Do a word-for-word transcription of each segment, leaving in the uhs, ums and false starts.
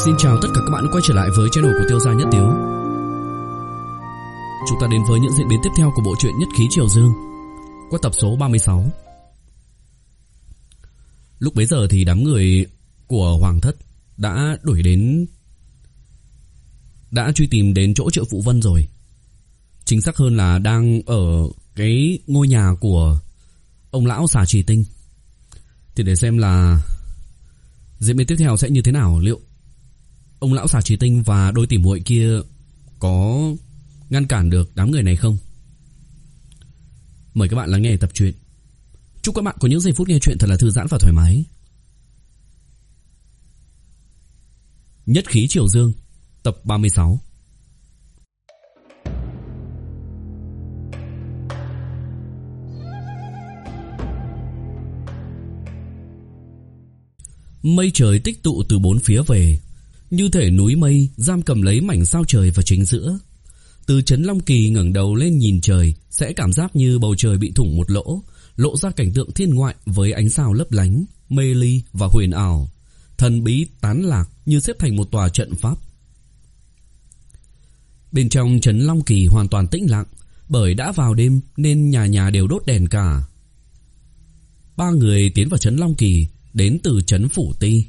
Xin chào tất cả các bạn quay trở lại với channel của Tiêu Gia Nhất Tiếu. Chúng ta đến với những diễn biến tiếp theo của bộ truyện Nhất Khí Triều Dương qua tập số ba mươi sáu. Lúc bấy giờ thì đám người của Hoàng Thất đã đuổi đến, đã truy tìm đến chỗ Triệu Phụ Vân rồi. Chính xác hơn là đang ở cái ngôi nhà của ông lão Xà Trì Tinh. Thì để xem là diễn biến tiếp theo sẽ như thế nào, liệu ông lão Xà Trì Tinh và đôi tỉ muội kia có ngăn cản được đám người này không? Mời các bạn lắng nghe tập truyện. Chúc các bạn có những giây phút nghe chuyện thật là thư giãn và thoải mái. Nhất Khí Triều Dương, tập ba mươi sáu. Mây trời tích tụ từ bốn phía về, như thể núi mây giam cầm lấy mảnh sao trời vào chính giữa. Từ trấn Long Kỳ ngẩng đầu lên nhìn trời, sẽ cảm giác như bầu trời bị thủng một lỗ, lộ ra cảnh tượng thiên ngoại với ánh sao lấp lánh, mê ly và huyền ảo, thần bí tán lạc như xếp thành một tòa trận pháp. Bên trong trấn Long Kỳ hoàn toàn tĩnh lặng, bởi đã vào đêm nên nhà nhà đều đốt đèn cả. Ba người tiến vào trấn Long Kỳ, đến từ trấn Phủ Ti.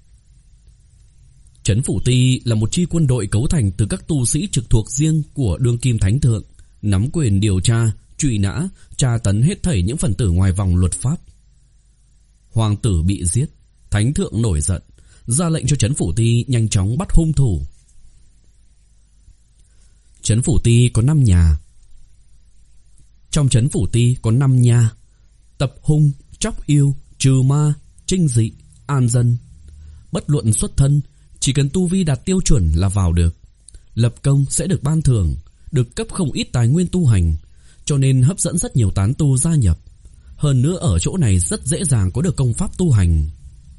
Trấn Phủ Ti là một chi quân đội cấu thành từ các tu sĩ trực thuộc riêng của đương kim thánh thượng, nắm quyền điều tra, truy nã, tra tấn hết thảy những phần tử ngoài vòng luật pháp. Hoàng tử bị giết, thánh thượng nổi giận, ra lệnh cho trấn Phủ Ti nhanh chóng bắt hung thủ. Trấn Phủ Ti có năm nhà. Trong trấn Phủ Ti có năm nha: Tập Hung, Chóc Yêu, Trừ Ma, Trinh Dị, An Dân. Bất luận xuất thân, chỉ cần tu vi đạt tiêu chuẩn là vào được. Lập công sẽ được ban thưởng, được cấp không ít tài nguyên tu hành, cho nên hấp dẫn rất nhiều tán tu gia nhập. Hơn nữa ở chỗ này rất dễ dàng có được công pháp tu hành.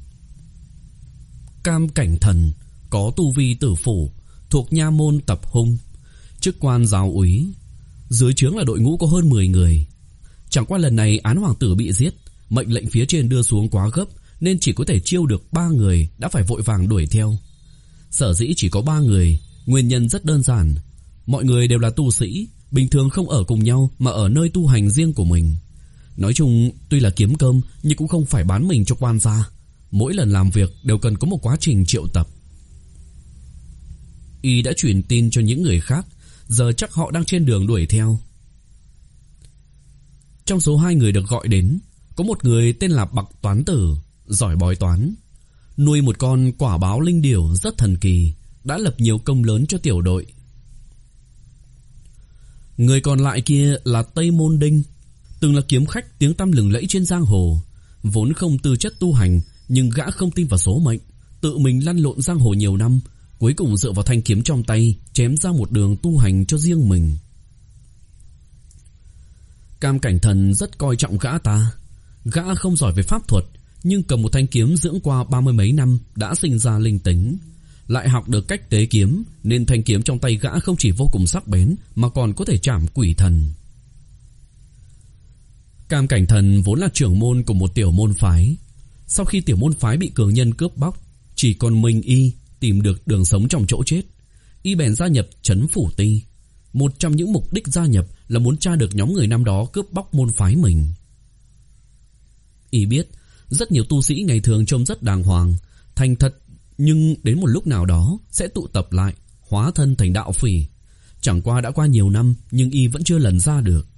Cam Cảnh Thần có tu vi tử phủ, thuộc nha môn Tập Hung, chức quan giáo úy, dưới trướng là đội ngũ có hơn mười người. Chẳng qua lần này án hoàng tử bị giết, mệnh lệnh phía trên đưa xuống quá gấp, nên chỉ có thể chiêu được ba người, đã phải vội vàng đuổi theo. Sở dĩ chỉ có ba người, nguyên nhân rất đơn giản. Mọi người đều là tu sĩ, bình thường không ở cùng nhau mà ở nơi tu hành riêng của mình. Nói chung tuy là kiếm cơm nhưng cũng không phải bán mình cho quan gia. Mỗi lần làm việc đều cần có một quá trình triệu tập. Y đã truyền tin cho những người khác, giờ chắc họ đang trên đường đuổi theo. Trong số hai người được gọi đến, có một người tên là Bạc Toán Tử, giỏi bói toán, nuôi một con quả báo linh điểu rất thần kỳ, đã lập nhiều công lớn cho tiểu đội. Người còn lại kia là Tây Môn Đinh, từng là kiếm khách tiếng tăm lừng lẫy trên giang hồ, vốn không tư chất tu hành, nhưng gã không tin vào số mệnh, tự mình lăn lộn giang hồ nhiều năm, cuối cùng dựa vào thanh kiếm trong tay chém ra một đường tu hành cho riêng mình. Cam Cảnh Thần rất coi trọng gã ta. Gã không giỏi về pháp thuật, nhưng cầm một thanh kiếm dưỡng qua ba mươi mấy năm đã sinh ra linh tính, lại học được cách tế kiếm, nên thanh kiếm trong tay gã không chỉ vô cùng sắc bén mà còn có thể chảm quỷ thần. Cam Cảnh Thần vốn là trưởng môn của một tiểu môn phái. Sau khi tiểu môn phái bị cường nhân cướp bóc, chỉ còn mình y tìm được đường sống trong chỗ chết, y bèn gia nhập trấn Phủ Ti. Một trong những mục đích gia nhập là muốn tra được nhóm người năm đó cướp bóc môn phái mình. Y biết rất nhiều tu sĩ ngày thường trông rất đàng hoàng, thành thật, nhưng đến một lúc nào đó sẽ tụ tập lại, hóa thân thành đạo phỉ. Chẳng qua đã qua nhiều năm, nhưng y vẫn chưa lần ra được.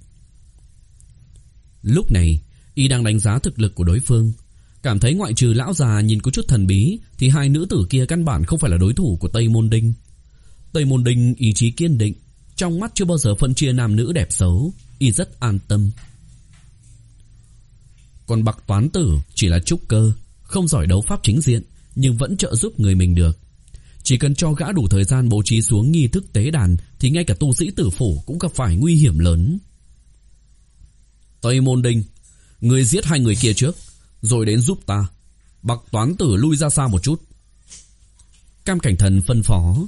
Lúc này y đang đánh giá thực lực của đối phương, cảm thấy ngoại trừ lão già nhìn có chút thần bí, thì hai nữ tử kia căn bản không phải là đối thủ của Tây Môn Đinh. Tây Môn Đinh ý chí kiên định, trong mắt chưa bao giờ phân chia nam nữ đẹp xấu, y rất an tâm. Còn Bạc Toán Tử chỉ là trúc cơ, không giỏi đấu pháp chính diện, nhưng vẫn trợ giúp người mình được. Chỉ cần cho gã đủ thời gian bố trí xuống nghi thức tế đàn, thì ngay cả tu sĩ tử phủ cũng gặp phải nguy hiểm lớn. Tây Môn Đinh, người giết hai người kia trước, rồi đến giúp ta. Bạc Toán Tử lui ra xa một chút. Cam Cảnh Thần phân phó.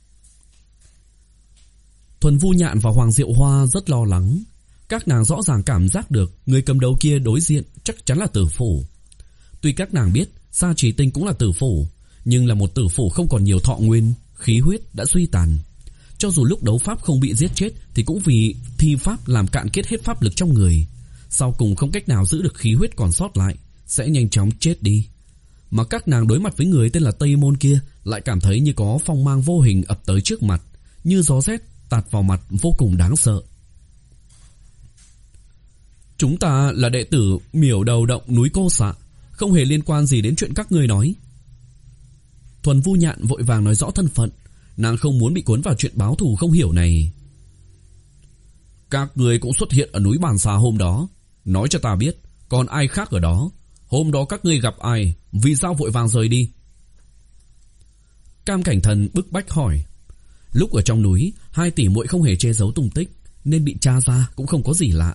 Thuần Vu Nhạn và Hoàng Diệu Hoa rất lo lắng. Các nàng rõ ràng cảm giác được người cầm đầu kia đối diện chắc chắn là tử phủ. Tuy các nàng biết Xà Trì Tinh cũng là tử phủ, nhưng là một tử phủ không còn nhiều thọ nguyên, khí huyết đã suy tàn. Cho dù lúc đấu pháp không bị giết chết thì cũng vì thi pháp làm cạn kiệt hết pháp lực trong người, sau cùng không cách nào giữ được khí huyết còn sót lại, sẽ nhanh chóng chết đi. Mà các nàng đối mặt với người tên là Tây Môn kia lại cảm thấy như có phong mang vô hình ập tới trước mặt, như gió rét tạt vào mặt, vô cùng đáng sợ. Chúng ta là đệ tử Miểu Đầu Động núi Cô Xạ, không hề liên quan gì đến chuyện các ngươi nói. Thuần Vu Nhạn vội vàng nói rõ thân phận, nàng không muốn bị cuốn vào chuyện báo thù không hiểu này. Các ngươi cũng xuất hiện ở núi Bàn Xà hôm đó, nói cho ta biết, còn ai khác ở đó? Hôm đó các ngươi gặp ai? Vì sao vội vàng rời đi? Cam Cảnh Thần bức bách hỏi. Lúc ở trong núi, hai tỷ muội không hề che giấu tung tích, nên bị tra ra cũng không có gì lạ.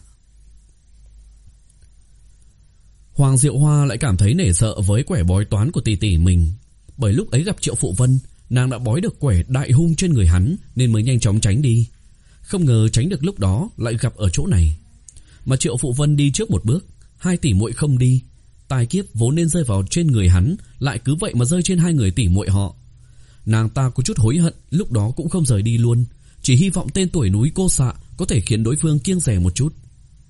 Hoàng Diệu Hoa lại cảm thấy nể sợ với quẻ bói toán của tỷ tỷ mình, bởi lúc ấy gặp Triệu Phụ Vân, nàng đã bói được quẻ đại hung trên người hắn nên mới nhanh chóng tránh đi. Không ngờ tránh được lúc đó lại gặp ở chỗ này. Mà Triệu Phụ Vân đi trước một bước, hai tỷ muội không đi. Tai kiếp vốn nên rơi vào trên người hắn, lại cứ vậy mà rơi trên hai người tỷ muội họ. Nàng ta có chút hối hận, lúc đó cũng không rời đi luôn, chỉ hy vọng tên tuổi núi Cô Xạ có thể khiến đối phương kiêng dè một chút.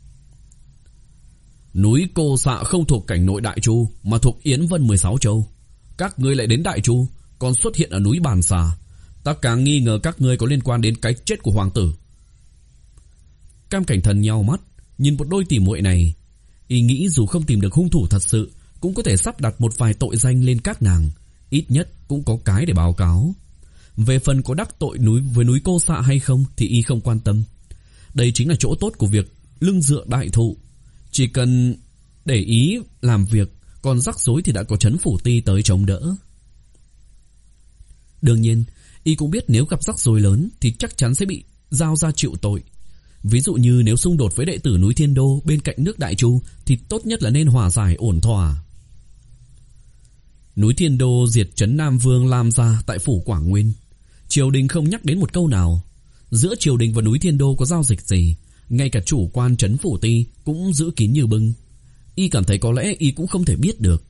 Núi Cô Xạ không thuộc cảnh nội Đại Chu, mà thuộc Yến Vân mười sáu châu. Các ngươi lại đến Đại Chu, còn xuất hiện ở núi Bàn Xà, ta càng nghi ngờ các ngươi có liên quan đến cái chết của hoàng tử. Cam Cảnh Thần nheo mắt, nhìn một đôi tỷ muội này, y nghĩ dù không tìm được hung thủ thật sự, cũng có thể sắp đặt một vài tội danh lên các nàng, ít nhất cũng có cái để báo cáo. Về phần có đắc tội núi với núi Cô Xạ hay không thì y không quan tâm. Đây chính là chỗ tốt của việc lưng dựa đại thụ, chỉ cần để ý làm việc, còn rắc rối thì đã có Trấn Phủ Ti tới chống đỡ. Đương nhiên, y cũng biết nếu gặp rắc rối lớn thì chắc chắn sẽ bị giao ra chịu tội. Ví dụ như nếu xung đột với đệ tử núi Thiên Đô bên cạnh nước Đại Chu thì tốt nhất là nên hòa giải ổn thỏa. Núi Thiên Đô diệt trấn Nam Vương Lam gia tại phủ Quảng Nguyên, triều đình không nhắc đến một câu nào. Giữa triều đình và núi Thiên Đô có giao dịch gì, ngay cả chủ quan Trấn Phủ Ti cũng giữ kín như bưng. Y cảm thấy có lẽ y cũng không thể biết được.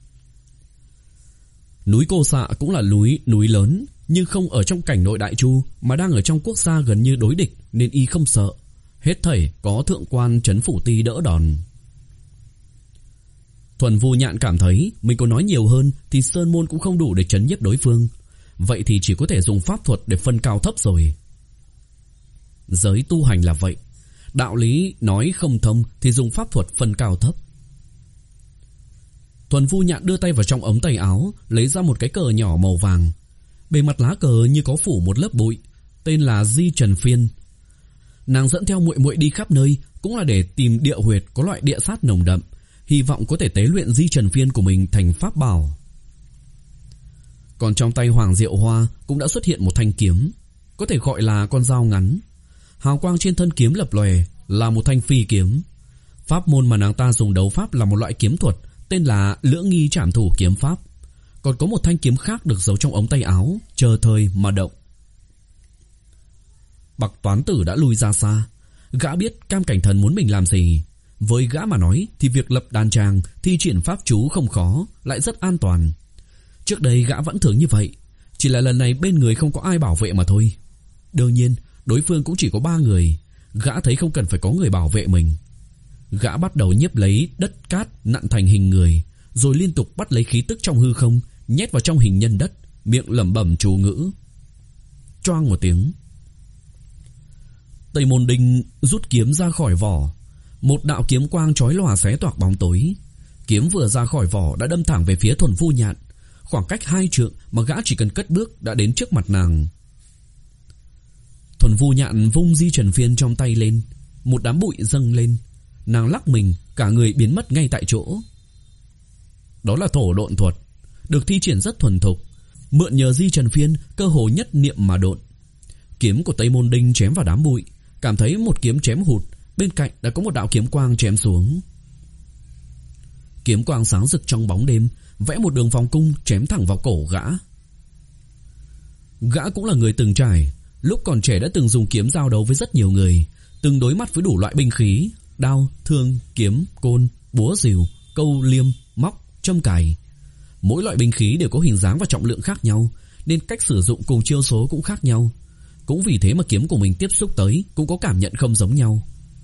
Núi Cô Xạ cũng là núi núi lớn, nhưng không ở trong cảnh nội Đại Chu, mà đang ở trong quốc gia gần như đối địch, nên y không sợ. Hết thảy có thượng quan Trấn Phủ Ti đỡ đòn. Thuần Vu Nhạn cảm thấy mình có nói nhiều hơn thì Sơn Môn cũng không đủ để trấn nhiếp đối phương, vậy thì chỉ có thể dùng pháp thuật để phân cao thấp rồi. Giới tu hành là vậy, đạo lý nói không thông thì dùng pháp thuật phân cao thấp. Thuần Vu Nhạn đưa tay vào trong ống tay áo, lấy ra một cái cờ nhỏ màu vàng. Bề mặt lá cờ như có phủ một lớp bụi, tên là Di Trần Phiên. Nàng dẫn theo muội muội đi khắp nơi cũng là để tìm địa huyệt có loại địa sát nồng đậm, hy vọng có thể tế luyện Di Trần Phiên của mình thành pháp bảo. Còn trong tay Hoàng Diệu Hoa cũng đã xuất hiện một thanh kiếm, có thể gọi là con dao ngắn. Hào quang trên thân kiếm lập lòe, là một thanh phi kiếm. Pháp môn mà nàng ta dùng đấu pháp là một loại kiếm thuật tên là Lưỡng Nghi Trảm Thủ kiếm pháp. Còn có một thanh kiếm khác được giấu trong ống tay áo, chờ thời mà động. Bạc Toán Tử đã lui ra xa. Gã biết Cam Cảnh Thần muốn mình làm gì. Với gã mà nói thì việc lập đàn tràng, thi triển pháp chú không khó, lại rất an toàn. Trước đây gã vẫn thường như vậy, chỉ là lần này bên người không có ai bảo vệ mà thôi. Đương nhiên đối phương cũng chỉ có ba người, gã thấy không cần phải có người bảo vệ mình. Gã bắt đầu nhếp lấy đất cát nặn thành hình người, rồi liên tục bắt lấy khí tức trong hư không, nhét vào trong hình nhân đất, miệng lẩm bẩm chú ngữ. Choang một tiếng, Tây Môn Đinh rút kiếm ra khỏi vỏ. Một đạo kiếm quang chói lòa xé toạc bóng tối. Kiếm vừa ra khỏi vỏ đã đâm thẳng về phía Thuần Vu Nhạn. Khoảng cách hai trượng mà gã chỉ cần cất bước đã đến trước mặt nàng. Thuần Vu Nhạn vung Di Trần Phiên trong tay lên, một đám bụi dâng lên. Nàng lắc mình, cả người biến mất ngay tại chỗ. Đó là thổ độn thuật, được thi triển rất thuần thục. Mượn nhờ Di Trần Phiên, cơ hồ nhất niệm mà độn. Kiếm của Tây Môn Đinh chém vào đám bụi, cảm thấy một kiếm chém hụt, bên cạnh đã có một đạo kiếm quang chém xuống. Kiếm quang sáng rực trong bóng đêm, vẽ một đường vòng cung chém thẳng vào cổ gã. Gã cũng là người từng trải, lúc còn trẻ đã từng dùng kiếm giao đấu với rất nhiều người, từng đối mặt với đủ loại binh khí, đao, thương, kiếm, côn, búa rìu, câu liêm, móc, châm cài. Mỗi loại binh khí đều có hình dáng và trọng lượng khác nhau, nên cách sử dụng cùng chiêu số cũng khác nhau. Cũng vì thế mà kiếm của mình tiếp xúc tới cũng có cảm nhận không giống nhau.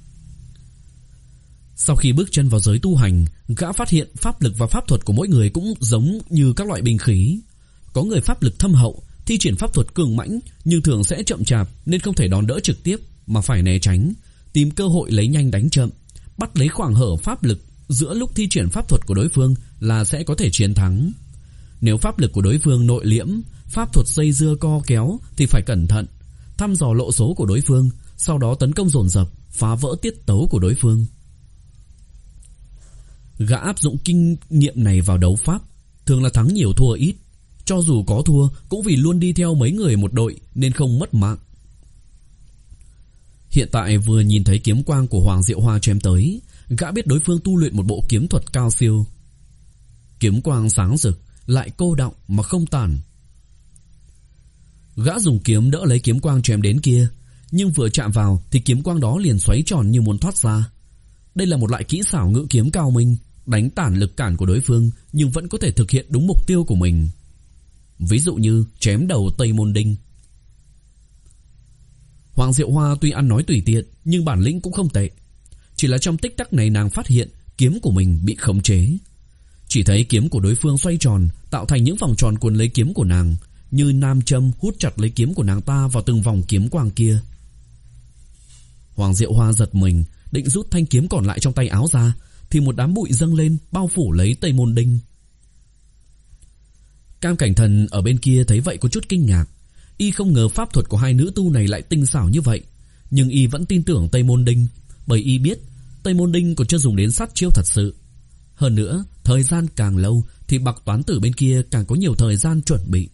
Sau khi bước chân vào giới tu hành, gã phát hiện pháp lực và pháp thuật của mỗi người cũng giống như các loại binh khí. Có người pháp lực thâm hậu, thi triển pháp thuật cường mãnh nhưng thường sẽ chậm chạp nên không thể đòn đỡ trực tiếp mà phải né tránh, tìm cơ hội lấy nhanh đánh chậm, bắt lấy khoảng hở pháp lực giữa lúc thi triển pháp thuật của đối phương là sẽ có thể chiến thắng. Nếu pháp lực của đối phương nội liễm, pháp thuật dây dưa co kéo thì phải cẩn thận, thăm dò lộ số của đối phương, sau đó tấn công dồn dập, phá vỡ tiết tấu của đối phương. Gã áp dụng kinh nghiệm này vào đấu pháp, thường là thắng nhiều thua ít. Cho dù có thua cũng vì luôn đi theo mấy người một đội nên không mất mạng. Hiện tại vừa nhìn thấy kiếm quang của Hoàng Diệu Hoa chém tới, gã biết đối phương tu luyện một bộ kiếm thuật cao siêu. Kiếm quang sáng rực, lại cô đọng mà không tàn. Gã dùng kiếm đỡ lấy kiếm quang chém đến kia, nhưng vừa chạm vào thì kiếm quang đó liền xoáy tròn như muốn thoát ra. Đây là một loại kỹ xảo ngự kiếm cao minh, đánh tản lực cản của đối phương nhưng vẫn có thể thực hiện đúng mục tiêu của mình. Ví dụ như chém đầu Tây Môn Đinh. Hoàng Diệu Hoa tuy ăn nói tùy tiện nhưng bản lĩnh cũng không tệ. Chỉ là trong tích tắc này nàng phát hiện kiếm của mình bị khống chế. Chỉ thấy kiếm của đối phương xoay tròn, tạo thành những vòng tròn cuốn lấy kiếm của nàng, như nam châm hút chặt lấy kiếm của nàng ta vào từng vòng kiếm quang kia. Hoàng Diệu Hoa giật mình, định rút thanh kiếm còn lại trong tay áo ra, thì một đám bụi dâng lên bao phủ lấy Tây Môn Đinh. Cam Cảnh Thần ở bên kia thấy vậy có chút kinh ngạc. Y không ngờ pháp thuật của hai nữ tu này lại tinh xảo như vậy, nhưng y vẫn tin tưởng Tây Môn Đinh, bởi y biết Tây Môn Đinh còn chưa dùng đến sát chiêu thật sự. Hơn nữa, thời gian càng lâu thì Bạc Toán Tử bên kia càng có nhiều thời gian chuẩn bị.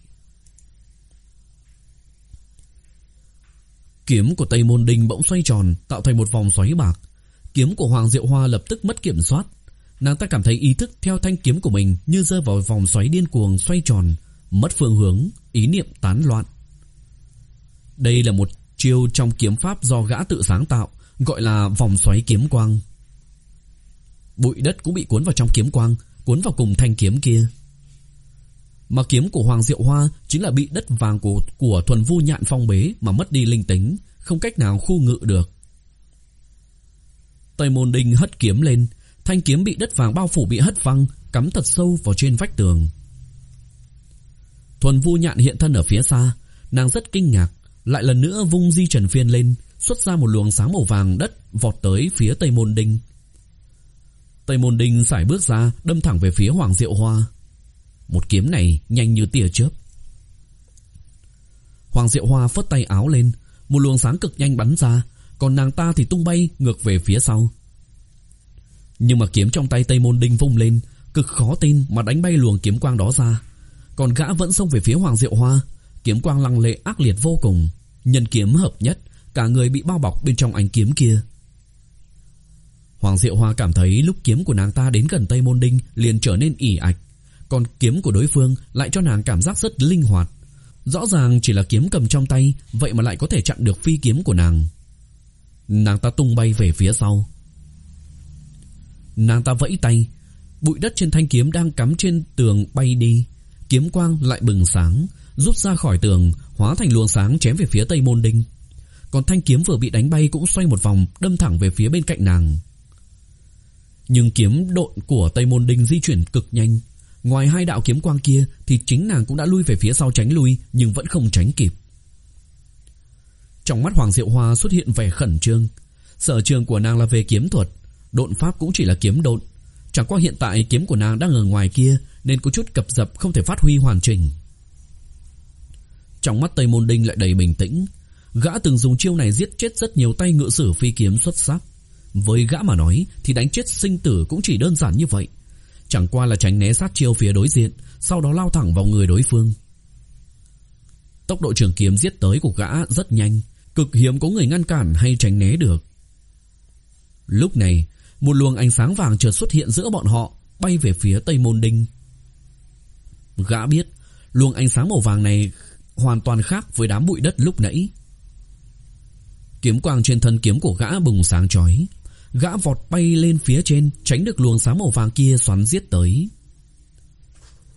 Kiếm của Tây Môn Đinh bỗng xoay tròn, tạo thành một vòng xoáy bạc. Kiếm của Hoàng Diệu Hoa lập tức mất kiểm soát. Nàng ta cảm thấy ý thức theo thanh kiếm của mình như rơi vào vòng xoáy điên cuồng xoay tròn, mất phương hướng, ý niệm tán loạn. Đây là một chiêu trong kiếm pháp do gã tự sáng tạo, gọi là vòng xoáy kiếm quang. Bụi đất cũng bị cuốn vào trong kiếm quang, cuốn vào cùng thanh kiếm kia. Mà kiếm của Hoàng Diệu Hoa chính là bị đất vàng của, của Thuần Vu Nhạn phong bế mà mất đi linh tính, không cách nào khu ngự được. Tây Môn Đinh hất kiếm lên, thanh kiếm bị đất vàng bao phủ bị hất văng, cắm thật sâu vào trên vách tường. Thuần Vu Nhạn hiện thân ở phía xa, nàng rất kinh ngạc, lại lần nữa vung di trần phiên lên, xuất ra một luồng sáng màu vàng đất vọt tới phía Tây Môn Đinh. Tây Môn Đinh sải bước ra, đâm thẳng về phía Hoàng Diệu Hoa. Một kiếm này nhanh như tia chớp. Hoàng Diệu Hoa phất tay áo lên, một luồng sáng cực nhanh bắn ra, còn nàng ta thì tung bay ngược về phía sau. Nhưng mà kiếm trong tay Tây Môn Đinh vung lên, cực khó tin mà đánh bay luồng kiếm quang đó ra. Còn gã vẫn xông về phía Hoàng Diệu Hoa, kiếm quang lăng lệ ác liệt vô cùng, nhân kiếm hợp nhất, cả người bị bao bọc bên trong ánh kiếm kia. Hoàng Diệu Hoa cảm thấy lúc kiếm của nàng ta đến gần Tây Môn Đinh liền trở nên ỉ ạch, còn kiếm của đối phương lại cho nàng cảm giác rất linh hoạt. Rõ ràng chỉ là kiếm cầm trong tay, vậy mà lại có thể chặn được phi kiếm của nàng. Nàng ta tung bay về phía sau. Nàng ta vẫy tay, bụi đất trên thanh kiếm đang cắm trên tường bay đi, kiếm quang lại bừng sáng, rút ra khỏi tường, hóa thành luồng sáng chém về phía Tây Môn Đinh. Còn thanh kiếm vừa bị đánh bay cũng xoay một vòng, đâm thẳng về phía bên cạnh nàng. Nhưng kiếm độn của Tây Môn Đinh di chuyển cực nhanh, ngoài hai đạo kiếm quang kia thì chính nàng cũng đã lui về phía sau tránh lui, nhưng vẫn không tránh kịp. Trong mắt Hoàng Diệu Hoa xuất hiện vẻ khẩn trương. Sở trường của nàng là về kiếm thuật, độn pháp cũng chỉ là kiếm độn. Chẳng qua hiện tại kiếm của nàng đang ở ngoài kia nên có chút cập dập, không thể phát huy hoàn chỉnh. Trong mắt Tây Môn Đinh lại đầy bình tĩnh. Gã từng dùng chiêu này giết chết rất nhiều tay ngự sử phi kiếm xuất sắc. Với gã mà nói thì đánh chết sinh tử cũng chỉ đơn giản như vậy, chẳng qua là tránh né sát chiêu phía đối diện, sau đó lao thẳng vào người đối phương. Tốc độ trường kiếm giết tới của gã rất nhanh, cực hiếm có người ngăn cản hay tránh né được. Lúc này, một luồng ánh sáng vàng chợt xuất hiện giữa bọn họ, bay về phía Tây Môn Đinh. Gã biết luồng ánh sáng màu vàng này hoàn toàn khác với đám bụi đất lúc nãy. Kiếm quang trên thân kiếm của gã bùng sáng chói. Gã vọt bay lên phía trên, tránh được luồng sáng màu vàng kia xoắn giết tới.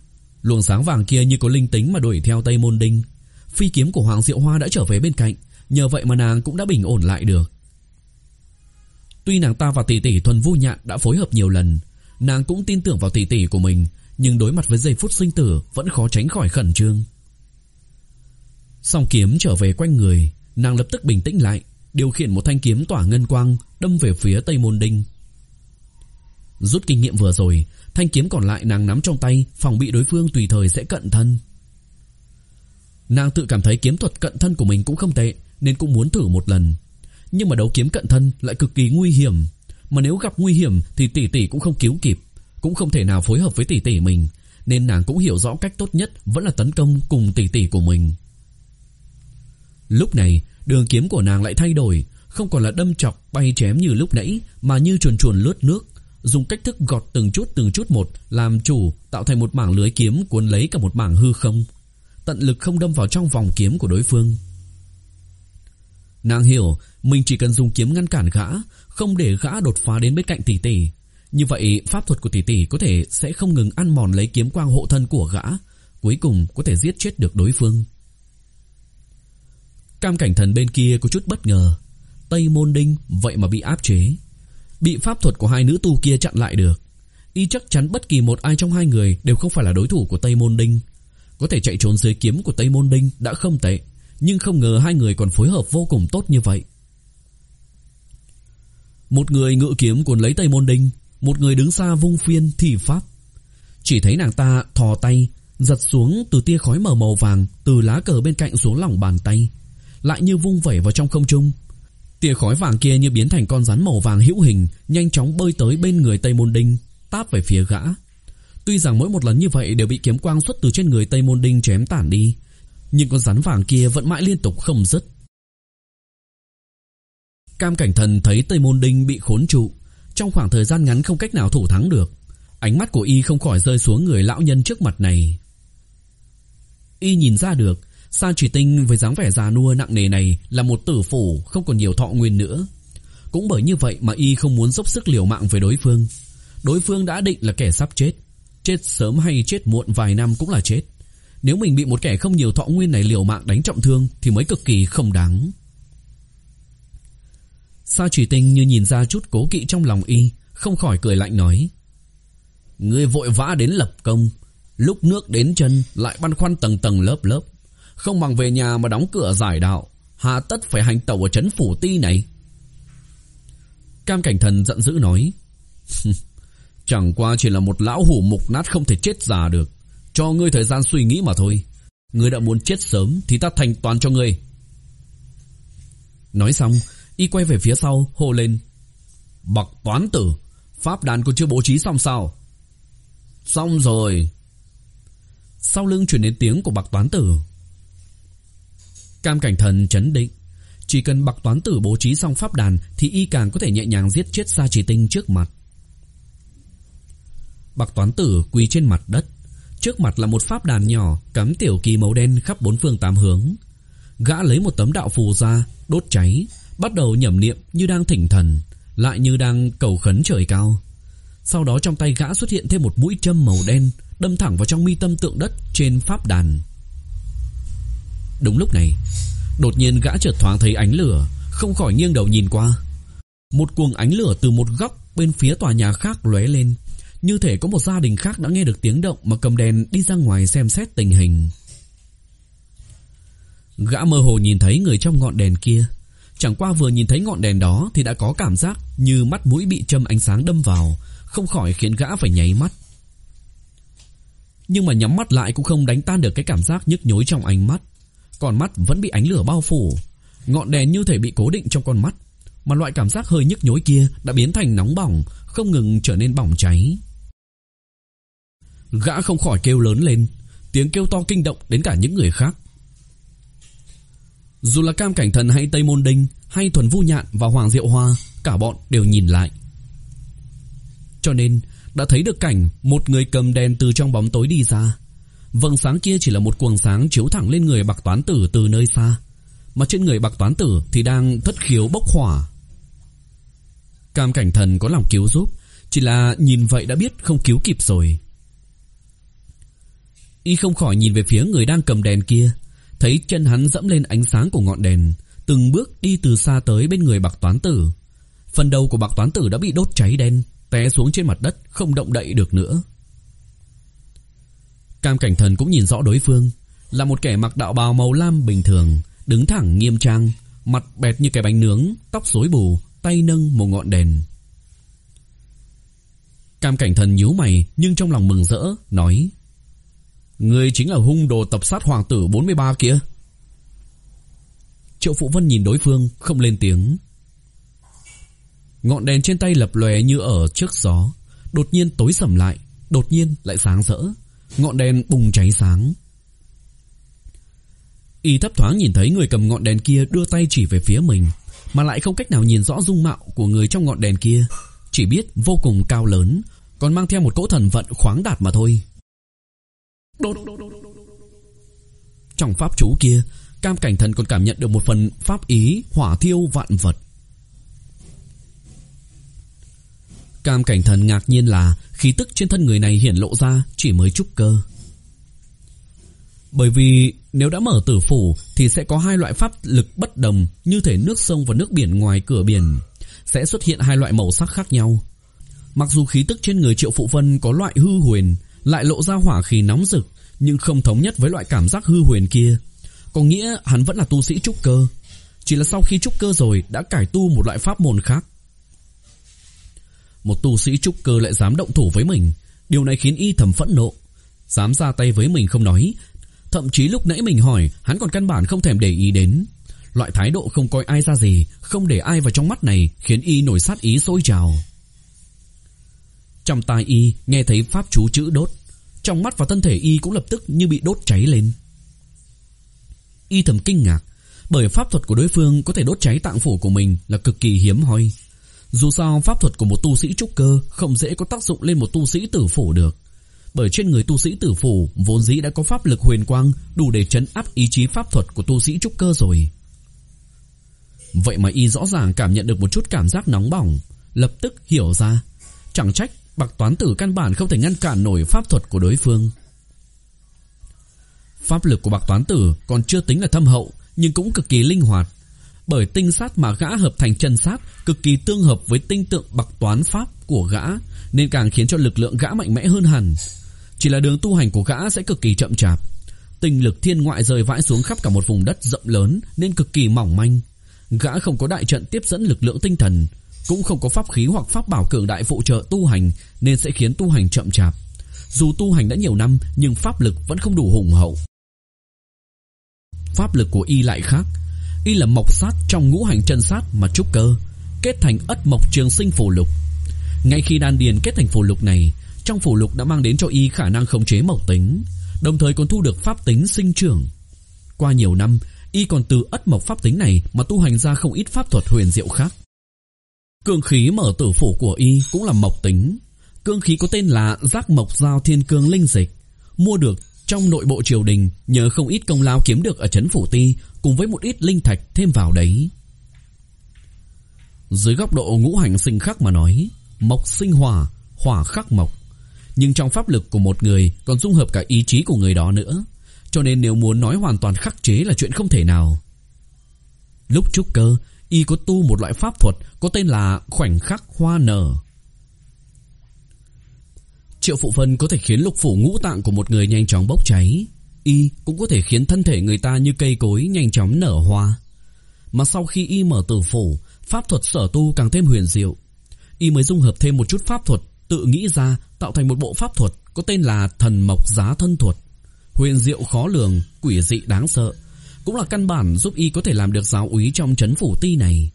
Luồng sáng vàng kia như có linh tính mà đuổi theo Tây Môn Đinh. Phi kiếm của Hoàng Diệu Hoa đã trở về bên cạnh, nhờ vậy mà nàng cũng đã bình ổn lại được. Tuy nàng ta và tỷ tỷ Thuần Vu Nhạn đã phối hợp nhiều lần, nàng cũng tin tưởng vào tỷ tỷ của mình, nhưng đối mặt với giây phút sinh tử vẫn khó tránh khỏi khẩn trương. Song kiếm trở về quanh người, nàng lập tức bình tĩnh lại, điều khiển một thanh kiếm tỏa ngân quang đâm về phía Tây Môn Đinh. Rút kinh nghiệm vừa rồi, thanh kiếm còn lại nàng nắm trong tay, phòng bị đối phương tùy thời sẽ cận thân. Nàng tự cảm thấy kiếm thuật cận thân của mình cũng không tệ, nên cũng muốn thử một lần. Nhưng mà đấu kiếm cận thân lại cực kỳ nguy hiểm, mà nếu gặp nguy hiểm thì tỷ tỷ cũng không cứu kịp, cũng không thể nào phối hợp với tỷ tỷ mình, nên nàng cũng hiểu rõ cách tốt nhất vẫn là tấn công cùng tỷ tỷ của mình. Lúc này, đường kiếm của nàng lại thay đổi, không còn là đâm chọc bay chém như lúc nãy, mà như chuồn chuồn lướt nước, dùng cách thức gọt từng chút từng chút một làm chủ, tạo thành một mảng lưới kiếm cuốn lấy cả một mảng hư không, tận lực không đâm vào trong vòng kiếm của đối phương. Nàng hiểu mình chỉ cần dùng kiếm ngăn cản gã, không để gã đột phá đến bên cạnh tỷ tỷ. Như vậy pháp thuật của tỷ tỷ có thể sẽ không ngừng ăn mòn lấy kiếm quang hộ thân của gã, cuối cùng có thể giết chết được đối phương. Cam Cảnh Thần bên kia có chút bất ngờ, Tây Môn Đinh vậy mà bị áp chế, bị pháp thuật của hai nữ tu kia chặn lại được. Y chắc chắn bất kỳ một ai trong hai người đều không phải là đối thủ của Tây Môn Đinh. Có thể chạy trốn dưới kiếm của Tây Môn Đinh đã không tệ, nhưng không ngờ hai người còn phối hợp vô cùng tốt như vậy. Một người ngự kiếm cuốn lấy Tây Môn Đinh, một người đứng xa vung phiên thi pháp. Chỉ thấy nàng ta thò tay giật xuống từ tia khói mờ màu vàng từ lá cờ bên cạnh xuống lòng bàn tay, lại như vung vẩy vào trong không trung. Tia khói vàng kia như biến thành con rắn màu vàng hữu hình, nhanh chóng bơi tới bên người Tây Môn Đinh, táp về phía gã. Tuy rằng mỗi một lần như vậy đều bị kiếm quang xuất từ trên người Tây Môn Đinh chém tản đi, nhưng con rắn vàng kia vẫn mãi liên tục không dứt. Cam Cảnh Thần thấy Tây Môn Đinh bị khốn trụ, trong khoảng thời gian ngắn không cách nào thủ thắng được, ánh mắt của y không khỏi rơi xuống người lão nhân trước mặt này. Y nhìn ra được Sa Chỉ Tinh với dáng vẻ già nua nặng nề này là một tử phủ không còn nhiều thọ nguyên nữa. Cũng bởi như vậy mà y không muốn dốc sức liều mạng với đối phương. Đối phương đã định là kẻ sắp chết, chết sớm hay chết muộn vài năm cũng là chết. Nếu mình bị một kẻ không nhiều thọ nguyên này liều mạng đánh trọng thương thì mới cực kỳ không đáng. Sa Chỉ Tinh như nhìn ra chút cố kỵ trong lòng y, không khỏi cười lạnh nói: "Ngươi vội vã đến lập công, lúc nước đến chân lại băn khoăn tầng tầng lớp lớp, không bằng về nhà mà đóng cửa giải đạo, hà tất phải hành tẩu ở trấn Phủ Ti này." Cam Cảnh Thần giận dữ nói: "Chẳng qua chỉ là một lão hủ mục nát không thể chết già được, cho ngươi thời gian suy nghĩ mà thôi. Ngươi đã muốn chết sớm thì ta thành toàn cho ngươi." Nói xong, y quay về phía sau hô lên: "Bạc Toán Tử, pháp đàn còn chưa bố trí xong sao?" "Xong rồi." Sau lưng truyền đến tiếng của Bạc Toán Tử. Cam Cảnh Thần trấn định, chỉ cần Bạc Toán Tử bố trí xong pháp đàn thì y càng có thể nhẹ nhàng giết chết Sa Chỉ Tinh trước mặt. Bạc Toán Tử quỳ trên mặt đất, trước mặt là một pháp đàn nhỏ cắm tiểu kỳ màu đen khắp bốn phương tám hướng. Gã lấy một tấm đạo phù ra, đốt cháy, bắt đầu nhẩm niệm như đang thỉnh thần, lại như đang cầu khấn trời cao. Sau đó trong tay gã xuất hiện thêm một mũi châm màu đen, đâm thẳng vào trong mi tâm tượng đất trên pháp đàn. Đúng lúc này, đột nhiên gã chợt thoáng thấy ánh lửa, không khỏi nghiêng đầu nhìn qua. Một cuồng ánh lửa từ một góc bên phía tòa nhà khác lóe lên, như thể có một gia đình khác đã nghe được tiếng động mà cầm đèn đi ra ngoài xem xét tình hình. Gã mơ hồ nhìn thấy người trong ngọn đèn kia, chẳng qua vừa nhìn thấy ngọn đèn đó thì đã có cảm giác như mắt mũi bị châm ánh sáng đâm vào, không khỏi khiến gã phải nháy mắt. Nhưng mà nhắm mắt lại cũng không đánh tan được cái cảm giác nhức nhối trong ánh mắt. Con mắt vẫn bị ánh lửa bao phủ, ngọn đèn như thể bị cố định trong con mắt, mà loại cảm giác hơi nhức nhối kia đã biến thành nóng bỏng, không ngừng trở nên bỏng cháy. Gã không khỏi kêu lớn lên, tiếng kêu to kinh động đến cả những người khác. Dù là Cam Cảnh Thần hay Tây Môn Đinh hay Thuần Vu Nhạn và Hoàng Diệu Hoa, cả bọn đều nhìn lại. Cho nên đã thấy được cảnh một người cầm đèn từ trong bóng tối đi ra. Vầng sáng kia chỉ là một cuồng sáng chiếu thẳng lên người Bạc Toán Tử từ nơi xa, mà trên người Bạc Toán Tử thì đang thất khiếu bốc hỏa. Cam Cảnh Thần có lòng cứu giúp, chỉ là nhìn vậy đã biết không cứu kịp rồi. Y không khỏi nhìn về phía người đang cầm đèn kia, thấy chân hắn dẫm lên ánh sáng của ngọn đèn, từng bước đi từ xa tới bên người Bạc Toán Tử. Phần đầu của Bạc Toán Tử đã bị đốt cháy đen, té xuống trên mặt đất, không động đậy được nữa. Cam Cảnh Thần cũng nhìn rõ đối phương, là một kẻ mặc đạo bào màu lam bình thường, đứng thẳng nghiêm trang, mặt bẹt như cái bánh nướng, tóc rối bù, tay nâng một ngọn đèn. Cam Cảnh Thần nhíu mày nhưng trong lòng mừng rỡ, nói: Ngươi chính là hung đồ tập sát hoàng tử bốn mươi ba kia. Triệu Phụ Vân nhìn đối phương, không lên tiếng. Ngọn đèn trên tay lập lòe như ở trước gió, đột nhiên tối sầm lại, đột nhiên lại sáng rỡ. Ngọn đèn bùng cháy sáng. Y thấp thoáng nhìn thấy người cầm ngọn đèn kia đưa tay chỉ về phía mình, mà lại không cách nào nhìn rõ dung mạo của người trong ngọn đèn kia, chỉ biết vô cùng cao lớn, còn mang theo một cỗ thần vận khoáng đạt mà thôi. Trong pháp chú kia, Cam Cảnh Thần còn cảm nhận được một phần pháp ý hỏa thiêu vạn vật. Cam Cảnh Thần ngạc nhiên là khí tức trên thân người này hiển lộ ra chỉ mới trúc cơ. Bởi vì nếu đã mở tử phủ thì sẽ có hai loại pháp lực bất đồng, như thể nước sông và nước biển ngoài cửa biển sẽ xuất hiện hai loại màu sắc khác nhau. Mặc dù khí tức trên người Triệu Phụ Vân có loại hư huyền, lại lộ ra hỏa khí nóng rực, nhưng không thống nhất với loại cảm giác hư huyền kia, có nghĩa hắn vẫn là tu sĩ trúc cơ, chỉ là sau khi trúc cơ rồi đã cải tu một loại pháp môn khác. Một tu sĩ trúc cơ lại dám động thủ với mình, điều này khiến Y thầm phẫn nộ. Dám ra tay với mình không nói, thậm chí lúc nãy mình hỏi hắn còn căn bản không thèm để ý đến. Loại thái độ không coi ai ra gì, không để ai vào trong mắt này khiến Y nổi sát ý sôi trào. Trong tai Y nghe thấy pháp chú chữ đốt, trong mắt và thân thể Y cũng lập tức như bị đốt cháy lên. Y thầm kinh ngạc, bởi pháp thuật của đối phương có thể đốt cháy tạng phủ của mình là cực kỳ hiếm hoi. Dù sao pháp thuật của một tu sĩ trúc cơ không dễ có tác dụng lên một tu sĩ tử phủ được, bởi trên người tu sĩ tử phủ vốn dĩ đã có pháp lực huyền quang đủ để trấn áp ý chí pháp thuật của tu sĩ trúc cơ rồi. Vậy mà Y rõ ràng cảm nhận được một chút cảm giác nóng bỏng, lập tức hiểu ra, chẳng trách Bạc Toán Tử căn bản không thể ngăn cản nổi pháp thuật của đối phương. Pháp lực của Bạc Toán Tử còn chưa tính là thâm hậu, nhưng cũng cực kỳ linh hoạt, bởi tinh sát mà gã hợp thành chân sát cực kỳ tương hợp với tinh tượng Bạc Toán pháp của gã, nên càng khiến cho lực lượng gã mạnh mẽ hơn hẳn. Chỉ là đường tu hành của gã sẽ cực kỳ chậm chạp, tinh lực thiên ngoại rơi vãi xuống khắp cả một vùng đất rộng lớn nên cực kỳ mỏng manh. Gã không có đại trận tiếp dẫn lực lượng tinh thần, cũng không có pháp khí hoặc pháp bảo cường đại phụ trợ tu hành, nên sẽ khiến tu hành chậm chạp. Dù tu hành đã nhiều năm nhưng pháp lực vẫn không đủ hùng hậu. Pháp lực của Y lại khác. Y là mộc sát trong ngũ hành chân sát mà trúc cơ, kết thành ất mộc trường sinh phù lục. Ngay khi đan điền kết thành phù lục này, trong phù lục đã mang đến cho Y khả năng khống chế mộc tính, đồng thời còn thu được pháp tính sinh trưởng. Qua nhiều năm, Y còn từ ất mộc pháp tính này mà tu hành ra không ít pháp thuật huyền diệu khác. Cương khí mở tử phủ của Y cũng là mộc tính. Cương khí có tên là Giác Mộc Giao Thiên Cương Linh Dịch, mua được trong nội bộ triều đình nhờ không ít công lao kiếm được ở trấn Phủ Ti, cùng với một ít linh thạch thêm vào đấy. Dưới góc độ ngũ hành sinh khắc mà nói, mộc sinh hỏa, hỏa khắc mộc, nhưng trong pháp lực của một người còn dung hợp cả ý chí của người đó nữa, cho nên nếu muốn nói hoàn toàn khắc chế là chuyện không thể nào. Lúc trúc cơ, Y có tu một loại pháp thuật có tên là khoảnh khắc hoa nở. Triệu Phụ Vân có thể khiến lục phủ ngũ tạng của một người nhanh chóng bốc cháy, Y cũng có thể khiến thân thể người ta như cây cối nhanh chóng nở hoa. Mà sau khi Y mở tử phủ, pháp thuật sở tu càng thêm huyền diệu. Y mới dung hợp thêm một chút pháp thuật tự nghĩ ra, tạo thành một bộ pháp thuật có tên là Thần Mộc Giá Thân Thuật, huyền diệu khó lường, quỷ dị đáng sợ, cũng là căn bản giúp Y có thể làm được giáo úy trong trấn Phủ Ti này.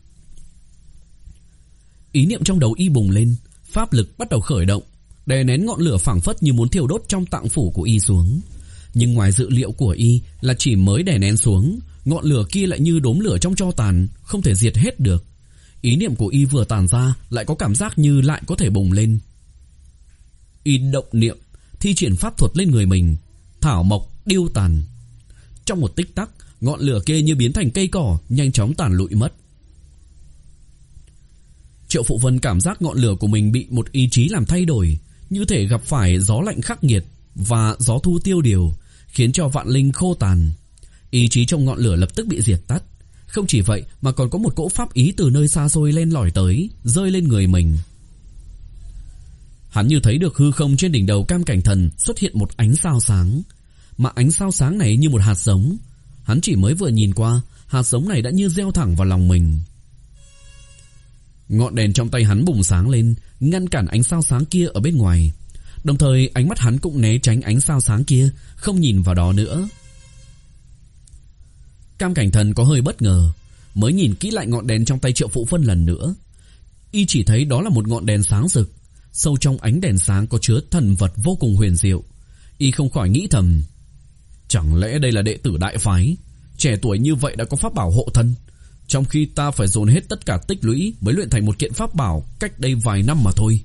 Ý niệm trong đầu Y bùng lên, pháp lực bắt đầu khởi động, đè nén ngọn lửa phảng phất như muốn thiêu đốt trong tạng phủ của Y xuống. Nhưng ngoài dự liệu của Y là chỉ mới đè nén xuống, ngọn lửa kia lại như đốm lửa trong tro tàn, không thể diệt hết được. Ý niệm của Y vừa tàn ra lại có cảm giác như lại có thể bùng lên. Y động niệm, thi triển pháp thuật lên người mình, thảo mộc điêu tàn. Trong một tích tắc, ngọn lửa kia như biến thành cây cỏ, nhanh chóng tàn lụi mất. Triệu Phụ Vân cảm giác ngọn lửa của mình bị một ý chí làm thay đổi, như thể gặp phải gió lạnh khắc nghiệt, và gió thu tiêu điều, khiến cho vạn linh khô tàn. Ý chí trong ngọn lửa lập tức bị diệt tắt. Không chỉ vậy mà còn có một cỗ pháp ý từ nơi xa xôi len lỏi tới, rơi lên người mình. Hắn như thấy được hư không trên đỉnh đầu Cam Cảnh Thần xuất hiện một ánh sao sáng, mà ánh sao sáng này như một hạt giống. Hắn chỉ mới vừa nhìn qua, hạt giống này đã như gieo thẳng vào lòng mình. Ngọn đèn trong tay hắn bùng sáng lên, ngăn cản ánh sao sáng kia ở bên ngoài. Đồng thời ánh mắt hắn cũng né tránh ánh sao sáng kia, không nhìn vào đó nữa. Cam Cảnh Thần có hơi bất ngờ, mới nhìn kỹ lại ngọn đèn trong tay Triệu Phụ Vân lần nữa. Y chỉ thấy đó là một ngọn đèn sáng rực, sâu trong ánh đèn sáng có chứa thần vật vô cùng huyền diệu. Y không khỏi nghĩ thầm, chẳng lẽ đây là đệ tử đại phái, trẻ tuổi như vậy đã có pháp bảo hộ thân, trong khi ta phải dồn hết tất cả tích lũy mới luyện thành một kiện pháp bảo cách đây vài năm mà thôi.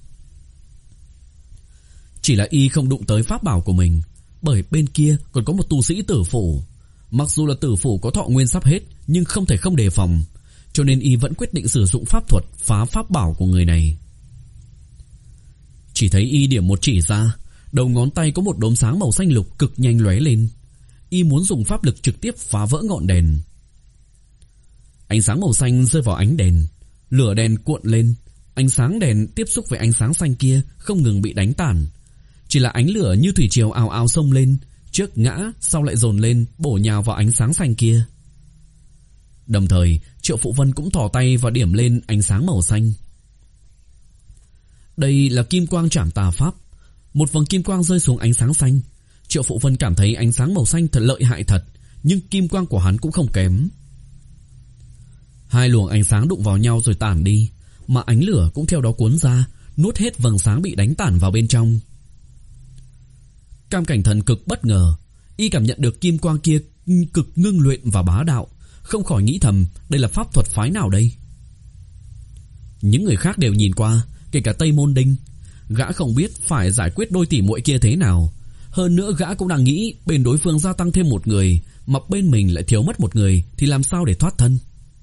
Chỉ là Y không đụng tới pháp bảo của mình, bởi bên kia còn có một tu sĩ tử phủ. Mặc dù là tử phủ có thọ nguyên sắp hết, nhưng không thể không đề phòng, cho nên Y vẫn quyết định sử dụng pháp thuật phá pháp bảo của người này. Chỉ thấy Y điểm một chỉ ra, đầu ngón tay có một đốm sáng màu xanh lục cực nhanh lóe lên. Y muốn dùng pháp lực trực tiếp phá vỡ ngọn đèn. Ánh sáng màu xanh rơi vào ánh đèn, lửa đèn cuộn lên, ánh sáng đèn tiếp xúc với ánh sáng xanh kia không ngừng bị đánh tản. Chỉ là ánh lửa như thủy triều ào ào xông lên, trước ngã sau lại dồn lên, bổ nhào vào ánh sáng xanh kia. Đồng thời Triệu Phụ Vân cũng thò tay và điểm lên ánh sáng màu xanh. Đây là kim quang trảm tà pháp. Một vầng kim quang rơi xuống ánh sáng xanh. Triệu Phụ Vân cảm thấy ánh sáng màu xanh thật lợi hại thật, nhưng kim quang của hắn cũng không kém. Hai luồng ánh sáng đụng vào nhau rồi tản đi, mà ánh lửa cũng theo đó cuốn ra, nuốt hết vầng sáng bị đánh tản vào bên trong. Cam Cảnh Thần cực bất ngờ, Y cảm nhận được kim quang kia cực ngưng luyện và bá đạo, không khỏi nghĩ thầm đây là pháp thuật phái nào đây. Những người khác đều nhìn qua, kể cả Tây Môn Đinh. Gã không biết phải giải quyết đôi tỷ muội kia thế nào. Hơn nữa gã cũng đang nghĩ bên đối phương gia tăng thêm một người, mà bên mình lại thiếu mất một người, thì làm sao để thoát thân.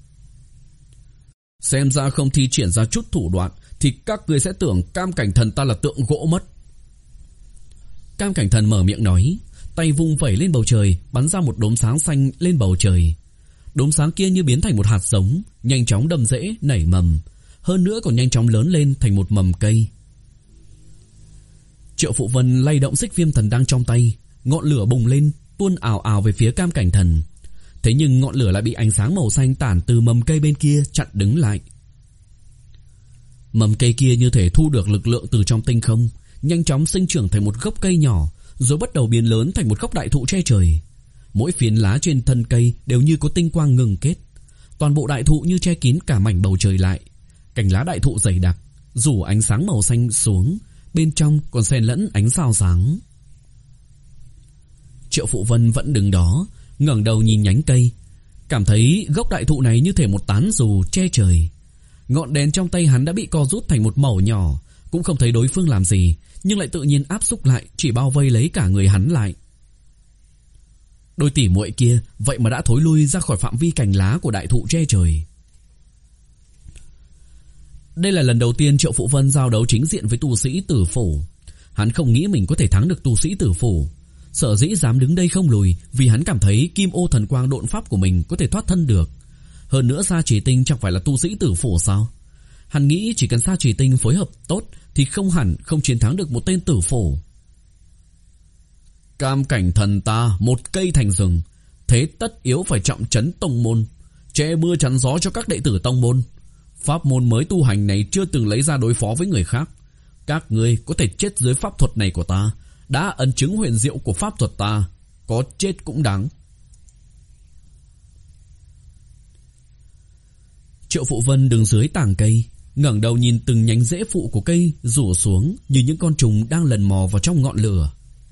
Xem ra không thi triển ra chút thủ đoạn thì các ngươi sẽ tưởng Cam Cảnh Thần ta là tượng gỗ mất. Cam Cảnh Thần mở miệng nói, tay vung vẩy lên bầu trời, bắn ra một đốm sáng xanh lên bầu trời. Đốm sáng kia như biến thành một hạt giống, nhanh chóng đâm rễ nảy mầm, hơn nữa còn nhanh chóng lớn lên thành một mầm cây. Triệu Phụ Vân lay động xích viêm thần đăng trong tay, ngọn lửa bùng lên, tuôn ào ào về phía Cam Cảnh Thần. Thế nhưng ngọn lửa lại bị ánh sáng màu xanh tản từ mầm cây bên kia chặn đứng lại. Mầm cây kia như thể thu được lực lượng từ trong tinh không, nhanh chóng sinh trưởng thành một gốc cây nhỏ, rồi bắt đầu biến lớn thành một gốc đại thụ che trời. Mỗi phiến lá trên thân cây đều như có tinh quang ngừng kết. Toàn bộ đại thụ như che kín cả mảnh bầu trời lại. Cành lá đại thụ dày đặc, rủ ánh sáng màu xanh xuống, bên trong còn xen lẫn ánh sao sáng. Triệu Phụ Vân vẫn đứng đó, ngẩng đầu nhìn nhánh cây, cảm thấy gốc đại thụ này như thể một tán dù che trời. Ngọn đèn trong tay hắn đã bị co rút thành một mẩu nhỏ, cũng không thấy đối phương làm gì, nhưng lại tự nhiên áp xúc lại, chỉ bao vây lấy cả người hắn lại. Đôi tỷ muội kia vậy mà đã thối lui ra khỏi phạm vi cành lá của đại thụ che trời. Đây là lần đầu tiên Triệu Phụ Vân giao đấu chính diện với tu sĩ tử phủ. Hắn không nghĩ mình có thể thắng được tu sĩ tử phủ. Sở dĩ dám đứng đây không lùi, vì hắn cảm thấy kim ô thần quang độn pháp của mình có thể thoát thân được. Hơn nữa Sa Chỉ Tinh chẳng phải là tu sĩ tử phủ sao? Hắn nghĩ chỉ cần Sa Chỉ Tinh phối hợp tốt thì không hẳn không chiến thắng được một tên tử phủ. Cam Cảnh Thần ta một cây thành rừng, thế tất yếu phải trọng trấn tông môn, che mưa chắn gió cho các đệ tử tông môn. Pháp môn mới tu hành này chưa từng lấy ra đối phó với người khác. Các ngươi có thể chết dưới pháp thuật này của ta, đã ấn chứng huyền diệu của pháp thuật ta, có chết cũng đáng. Triệu Phụ Vân đứng dưới tàng cây, ngẩng đầu nhìn từng nhánh rễ phụ của cây rủ xuống như những con trùng đang lần mò vào trong ngọn lửa.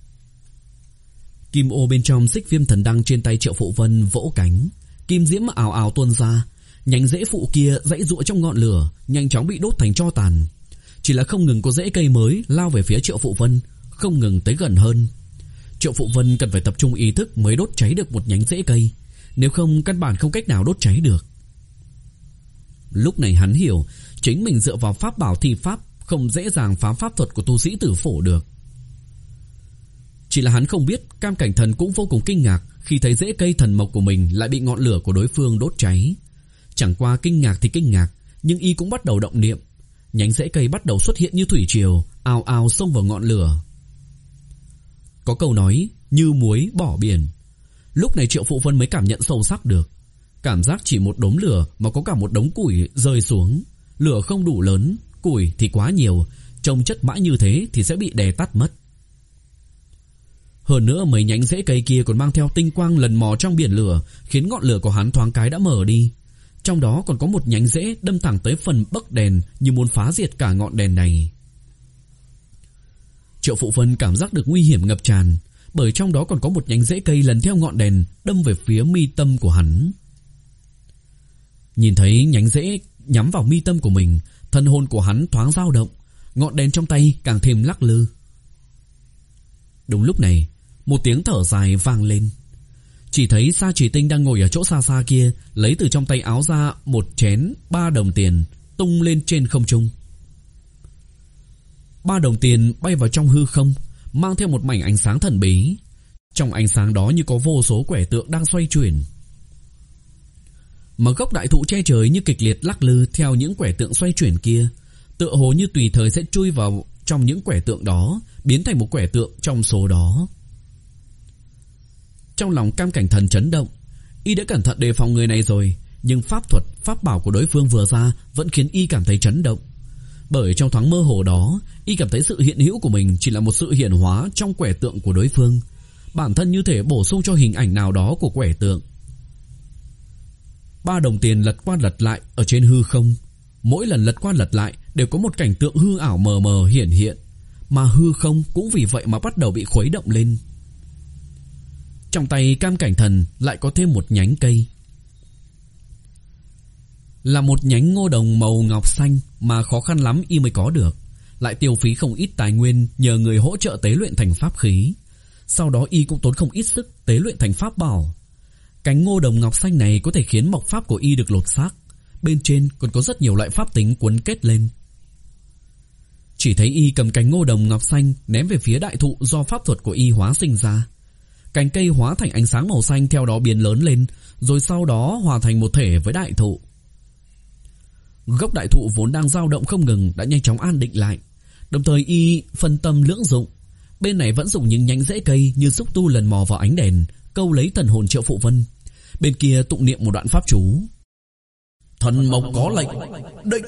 Kim ô bên trong xích viêm thần đăng trên tay Triệu Phụ Vân vỗ cánh, kim diễm ào ào tuôn ra. Nhánh rễ phụ kia giãy giụa trong ngọn lửa, nhanh chóng bị đốt thành tro tàn. Chỉ là không ngừng có rễ cây mới lao về phía Triệu Phụ Vân, không ngừng tới gần hơn. Triệu Phụ Vân cần phải tập trung ý thức mới đốt cháy được một nhánh rễ cây, nếu không căn bản không cách nào đốt cháy được. Lúc này hắn hiểu, chính mình dựa vào pháp bảo thi pháp không dễ dàng phá pháp thuật của tu sĩ tử phủ được. Chỉ là hắn không biết Cam Cảnh Thần cũng vô cùng kinh ngạc khi thấy rễ cây thần mộc của mình lại bị ngọn lửa của đối phương đốt cháy. Chẳng qua kinh ngạc thì kinh ngạc, nhưng y cũng bắt đầu động niệm. Nhánh rễ cây bắt đầu xuất hiện như thủy triều, ào ào xông vào ngọn lửa. Có câu nói như muối bỏ biển. Lúc này Triệu Phụ Vân mới cảm nhận sâu sắc được. Cảm giác chỉ một đốm lửa mà có cả một đống củi rơi xuống. Lửa không đủ lớn, củi thì quá nhiều, trông chất mãi như thế thì sẽ bị đè tắt mất. Hơn nữa mấy nhánh rễ cây kia còn mang theo tinh quang lần mò trong biển lửa, khiến ngọn lửa của hắn thoáng cái đã mở đi. Trong đó còn có một nhánh rễ đâm thẳng tới phần bấc đèn, như muốn phá diệt cả ngọn đèn này. Triệu Phụ Vân cảm giác được nguy hiểm ngập tràn, bởi trong đó còn có một nhánh rễ cây lần theo ngọn đèn đâm về phía mi tâm của hắn. Nhìn thấy nhánh rễ nhắm vào mi tâm của mình, thân hồn của hắn thoáng dao động, ngọn đèn trong tay càng thêm lắc lư. Đúng lúc này, một tiếng thở dài vang lên. Chỉ thấy Sa Chỉ Tinh đang ngồi ở chỗ xa xa kia, lấy từ trong tay áo ra một chén ba đồng tiền, tung lên trên không trung. Ba đồng tiền bay vào trong hư không, mang theo một mảnh ánh sáng thần bí. Trong ánh sáng đó như có vô số quẻ tượng đang xoay chuyển. Mà gốc đại thụ che trời như kịch liệt lắc lư theo những quẻ tượng xoay chuyển kia, tựa hồ như tùy thời sẽ chui vào trong những quẻ tượng đó, biến thành một quẻ tượng trong số đó. Trong lòng Cam Cảnh Thần chấn động, y đã cẩn thận đề phòng người này rồi, nhưng pháp thuật, pháp bảo của đối phương vừa ra vẫn khiến y cảm thấy chấn động. Bởi trong thoáng mơ hồ đó, y cảm thấy sự hiện hữu của mình chỉ là một sự hiển hóa trong quẻ tượng của đối phương, bản thân như thể bổ sung cho hình ảnh nào đó của quẻ tượng. Ba đồng tiền lật qua lật lại ở trên hư không, mỗi lần lật qua lật lại đều có một cảnh tượng hư ảo mờ mờ hiện hiện, mà hư không cũng vì vậy mà bắt đầu bị khuấy động lên. Trong tay Cam Cảnh Thần lại có thêm một nhánh cây, là một nhánh ngô đồng màu ngọc xanh mà khó khăn lắm y mới có được, lại tiêu phí không ít tài nguyên nhờ người hỗ trợ tế luyện thành pháp khí. Sau đó y cũng tốn không ít sức tế luyện thành pháp bảo. Cánh ngô đồng ngọc xanh này có thể khiến mộc pháp của y được lột xác, bên trên còn có rất nhiều loại pháp tính quấn kết lên. Chỉ thấy y cầm cánh ngô đồng ngọc xanh ném về phía đại thụ do pháp thuật của y hóa sinh ra. Cành cây hóa thành ánh sáng màu xanh theo đó biến lớn lên, rồi sau đó hòa thành một thể với đại thụ. Gốc đại thụ vốn đang dao động không ngừng đã nhanh chóng an định lại. Đồng thời y phân tâm lưỡng dụng, bên này vẫn dùng những nhánh rễ cây như xúc tu lần mò vào ánh đèn, câu lấy thần hồn Triệu Phụ Vân. Bên kia tụng niệm một đoạn pháp chú. Thần mộc có lệnh, định.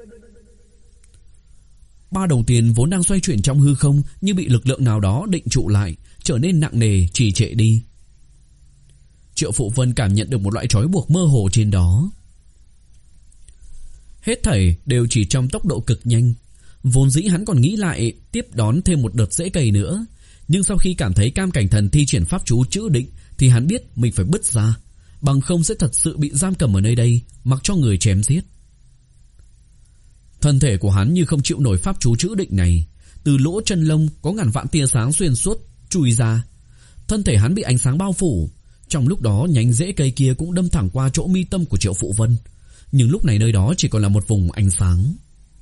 Ba đồng tiền vốn đang xoay chuyển trong hư không như bị lực lượng nào đó định trụ lại, trở nên nặng nề, trì trệ đi. Triệu Phụ Vân cảm nhận được một loại trói buộc mơ hồ trên đó. Hết thảy đều chỉ trong tốc độ cực nhanh. Vốn dĩ hắn còn nghĩ lại tiếp đón thêm một đợt rễ cây nữa, nhưng sau khi cảm thấy Cam Cảnh Thần thi triển pháp chú chữ định thì hắn biết mình phải bứt ra, bằng không sẽ thật sự bị giam cầm ở nơi đây, mặc cho người chém giết. Thân thể của hắn như không chịu nổi pháp chú chữ định này, từ lỗ chân lông có ngàn vạn tia sáng xuyên suốt chui ra. Thân thể hắn bị ánh sáng bao phủ. Trong lúc đó nhánh rễ cây kia cũng đâm thẳng qua chỗ mi tâm của Triệu Phụ Vân, nhưng lúc này nơi đó chỉ còn là một vùng ánh sáng.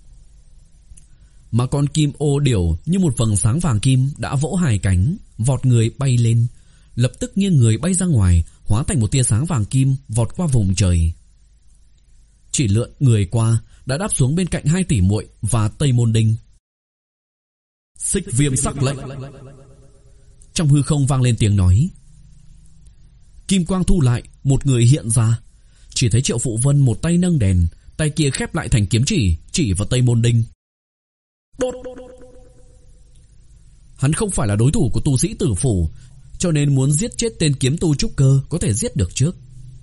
Mà con kim ô điểu như một vầng sáng vàng kim đã vỗ hai cánh, vọt người bay lên, lập tức nghiêng người bay ra ngoài, hóa thành một tia sáng vàng kim vọt qua vùng trời. Chỉ lượn người qua đã đáp xuống bên cạnh hai tỷ muội và Tây Môn Đinh. Xích viêm sắc lệnh. Trong hư không vang lên tiếng nói. Kim quang thu lại, một người hiện ra. Chỉ thấy Triệu Phụ Vân một tay nâng đèn, tay kia khép lại thành kiếm chỉ, chỉ vào Tây Môn Đinh. Đốt. Hắn không phải là đối thủ của tu sĩ tử phủ, cho nên muốn giết chết tên kiếm tu trúc cơ có thể giết được trước.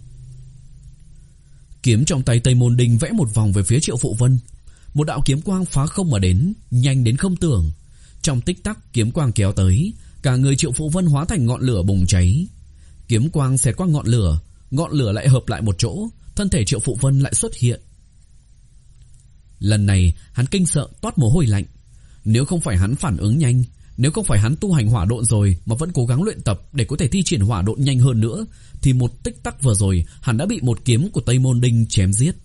Kiếm trong tay Tây Môn Đinh vẽ một vòng về phía Triệu Phụ Vân. Một đạo kiếm quang phá không mà đến, nhanh đến không tưởng. Trong tích tắc kiếm quang kéo tới, cả người Triệu Phụ Vân hóa thành ngọn lửa bùng cháy. Kiếm quang xẹt qua ngọn lửa, ngọn lửa lại hợp lại một chỗ, thân thể Triệu Phụ Vân lại xuất hiện. Lần này hắn kinh sợ toát mồ hôi lạnh. Nếu không phải hắn phản ứng nhanh, nếu không phải hắn tu hành hỏa độn rồi mà vẫn cố gắng luyện tập để có thể thi triển hỏa độn nhanh hơn nữa, thì một tích tắc vừa rồi hắn đã bị một kiếm của Tây Môn Đinh chém giết.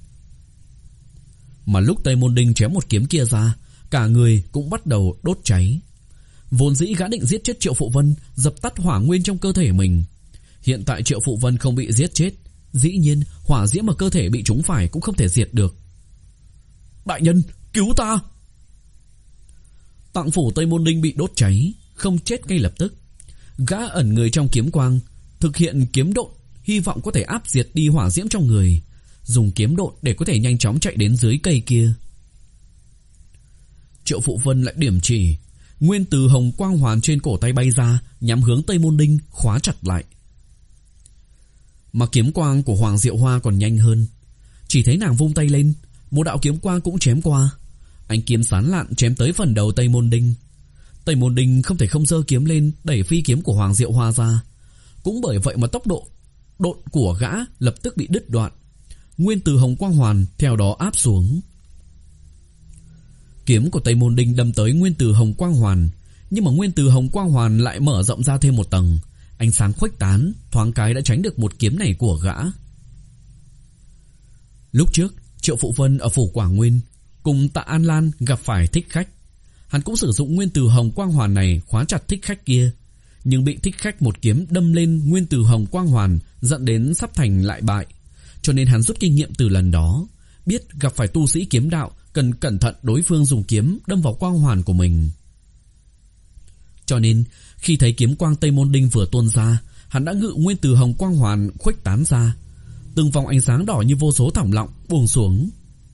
Mà lúc Tây Môn Đinh chém một kiếm kia ra, cả người cũng bắt đầu đốt cháy. Vốn dĩ gã định giết chết Triệu Phụ Vân, dập tắt hỏa nguyên trong cơ thể mình. Hiện tại Triệu Phụ Vân không bị giết chết, dĩ nhiên hỏa diễm ở cơ thể bị trúng phải cũng không thể diệt được. Đại nhân, cứu ta! Tạng phủ Tây Môn Đinh bị đốt cháy, không chết ngay lập tức. Gã ẩn người trong kiếm quang, thực hiện kiếm độn, hy vọng có thể áp diệt đi hỏa diễm trong người, dùng kiếm độn để có thể nhanh chóng chạy đến dưới cây kia. Triệu Phụ Vân lại điểm chỉ, nguyên từ hồng quang hoàn trên cổ tay bay ra, nhắm hướng Tây Môn Đinh, khóa chặt lại. Mà kiếm quang của Hoàng Diệu Hoa còn nhanh hơn. Chỉ thấy nàng vung tay lên, một đạo kiếm quang cũng chém qua. Ánh kiếm sán lạn chém tới phần đầu Tây Môn Đinh. Tây Môn Đinh không thể không giơ kiếm lên, đẩy phi kiếm của Hoàng Diệu Hoa ra. Cũng bởi vậy mà tốc độ độn của gã lập tức bị đứt đoạn. Nguyên từ hồng quang hoàn theo đó áp xuống. Kiếm của Tây Môn Đinh đâm tới nguyên từ hồng quang hoàn, nhưng mà nguyên từ hồng quang hoàn lại mở rộng ra thêm một tầng. Ánh sáng khuếch tán, thoáng cái đã tránh được một kiếm này của gã. Lúc trước Triệu Phụ Vân ở phủ Quảng Nguyên cùng Tạ An Lan gặp phải thích khách. Hắn cũng sử dụng nguyên từ hồng quang hoàn này khóa chặt thích khách kia, nhưng bị thích khách một kiếm đâm lên nguyên từ hồng quang hoàn, dẫn đến sắp thành lại bại. Cho nên hắn rút kinh nghiệm từ lần đó, biết gặp phải tu sĩ kiếm đạo cần cẩn thận đối phương dùng kiếm đâm vào quang hoàn của mình. Cho nên khi thấy kiếm quang Tây Môn Đinh vừa tuôn ra, hắn đã ngự nguyên từ hồng quang hoàn khuếch tán ra, từng vòng ánh sáng đỏ như vô số thòng lọng buông xuống.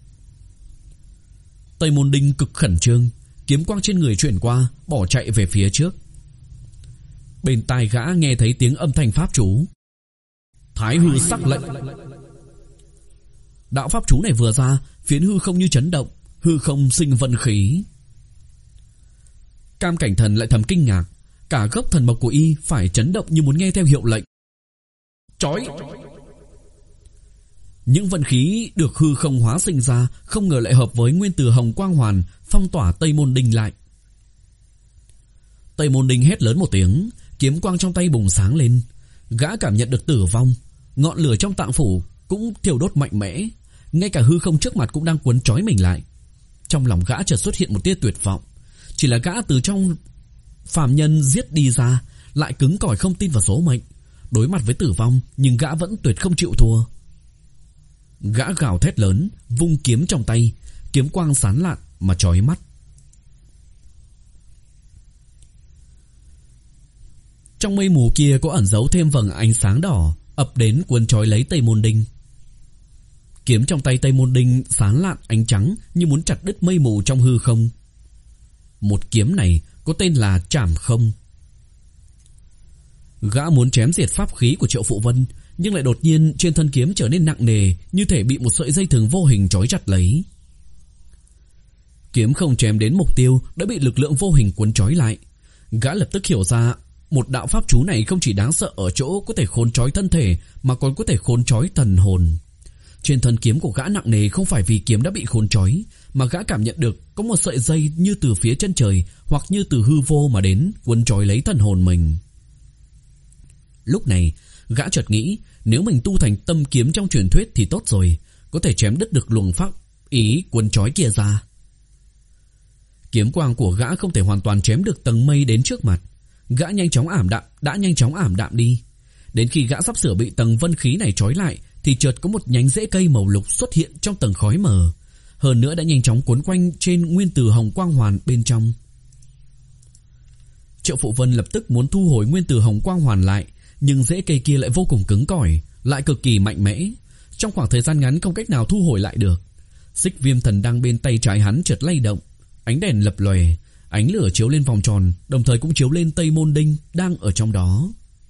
Tây Môn Đinh cực khẩn trương, kiếm quang trên người chuyển qua, bỏ chạy về phía trước. Bên tai gã nghe thấy tiếng âm thanh pháp chú. Thái hư sắc lệnh. Đạo pháp chú này vừa ra, phiến hư không như chấn động, hư không sinh vận khí. Cam Cảnh Thần lại thầm kinh ngạc, cả gốc thần mộc của y phải chấn động như muốn nghe theo hiệu lệnh. Chói! Những vận khí được hư không hóa sinh ra không ngờ lại hợp với nguyên từ hồng quang hoàn, phong tỏa Tây Môn Đinh lại. Tây Môn Đinh hét lớn một tiếng, kiếm quang trong tay bùng sáng lên. Gã cảm nhận được tử vong, ngọn lửa trong tạng phủ cũng thiêu đốt mạnh mẽ, ngay cả hư không trước mặt cũng đang cuốn trói mình lại. Trong lòng gã chợt xuất hiện một tia tuyệt vọng. Chỉ là gã từ trong phàm nhân giết đi ra, lại cứng cỏi không tin vào số mệnh. Đối mặt với tử vong, nhưng gã vẫn tuyệt không chịu thua. Gã gào thét lớn, vung kiếm trong tay, kiếm quang sán lạn mà chói mắt. Trong mây mù kia có ẩn giấu thêm vầng ánh sáng đỏ, ập đến cuốn trói lấy Tây Môn Đinh. Kiếm trong tay Tây Môn Đinh sáng lạn ánh trắng như muốn chặt đứt mây mù trong hư không. Một kiếm này có tên là Trảm Không. Gã muốn chém diệt pháp khí của Triệu Phụ Vân, nhưng lại đột nhiên trên thân kiếm trở nên nặng nề, như thể bị một sợi dây thừng vô hình trói chặt lấy. Kiếm không chém đến mục tiêu đã bị lực lượng vô hình cuốn trói lại. Gã lập tức hiểu ra, một đạo pháp chú này không chỉ đáng sợ ở chỗ có thể khốn trói thân thể, mà còn có thể khốn trói thần hồn. Trên thân kiếm của gã nặng nề không phải vì kiếm đã bị khốn trói, mà gã cảm nhận được có một sợi dây như từ phía chân trời hoặc như từ hư vô mà đến, cuốn trói lấy thần hồn mình. Lúc này gã chợt nghĩ, nếu mình tu thành tâm kiếm trong truyền thuyết thì tốt rồi, có thể chém đứt được luồng pháp ý cuốn trói kia ra. Kiếm quang của gã không thể hoàn toàn chém được tầng mây đến trước mặt. Gã nhanh chóng ảm đạm, đã nhanh chóng ảm đạm đi. Đến khi gã sắp sửa bị tầng vân khí này trói lại, thì chợt có một nhánh rễ cây màu lục xuất hiện trong tầng khói mờ, hơn nữa đã nhanh chóng cuốn quanh trên nguyên từ hồng quang hoàn bên trong. Triệu Phụ Vân lập tức muốn thu hồi nguyên từ hồng quang hoàn lại, nhưng rễ cây kia lại vô cùng cứng cỏi, lại cực kỳ mạnh mẽ. Trong khoảng thời gian ngắn không cách nào thu hồi lại được. Xích Viêm Thần đang bên tay trái hắn chợt lay động, ánh đèn lập lòe, ánh lửa chiếu lên vòng tròn, đồng thời cũng chiếu lên Tây Môn Đinh đang ở trong đó.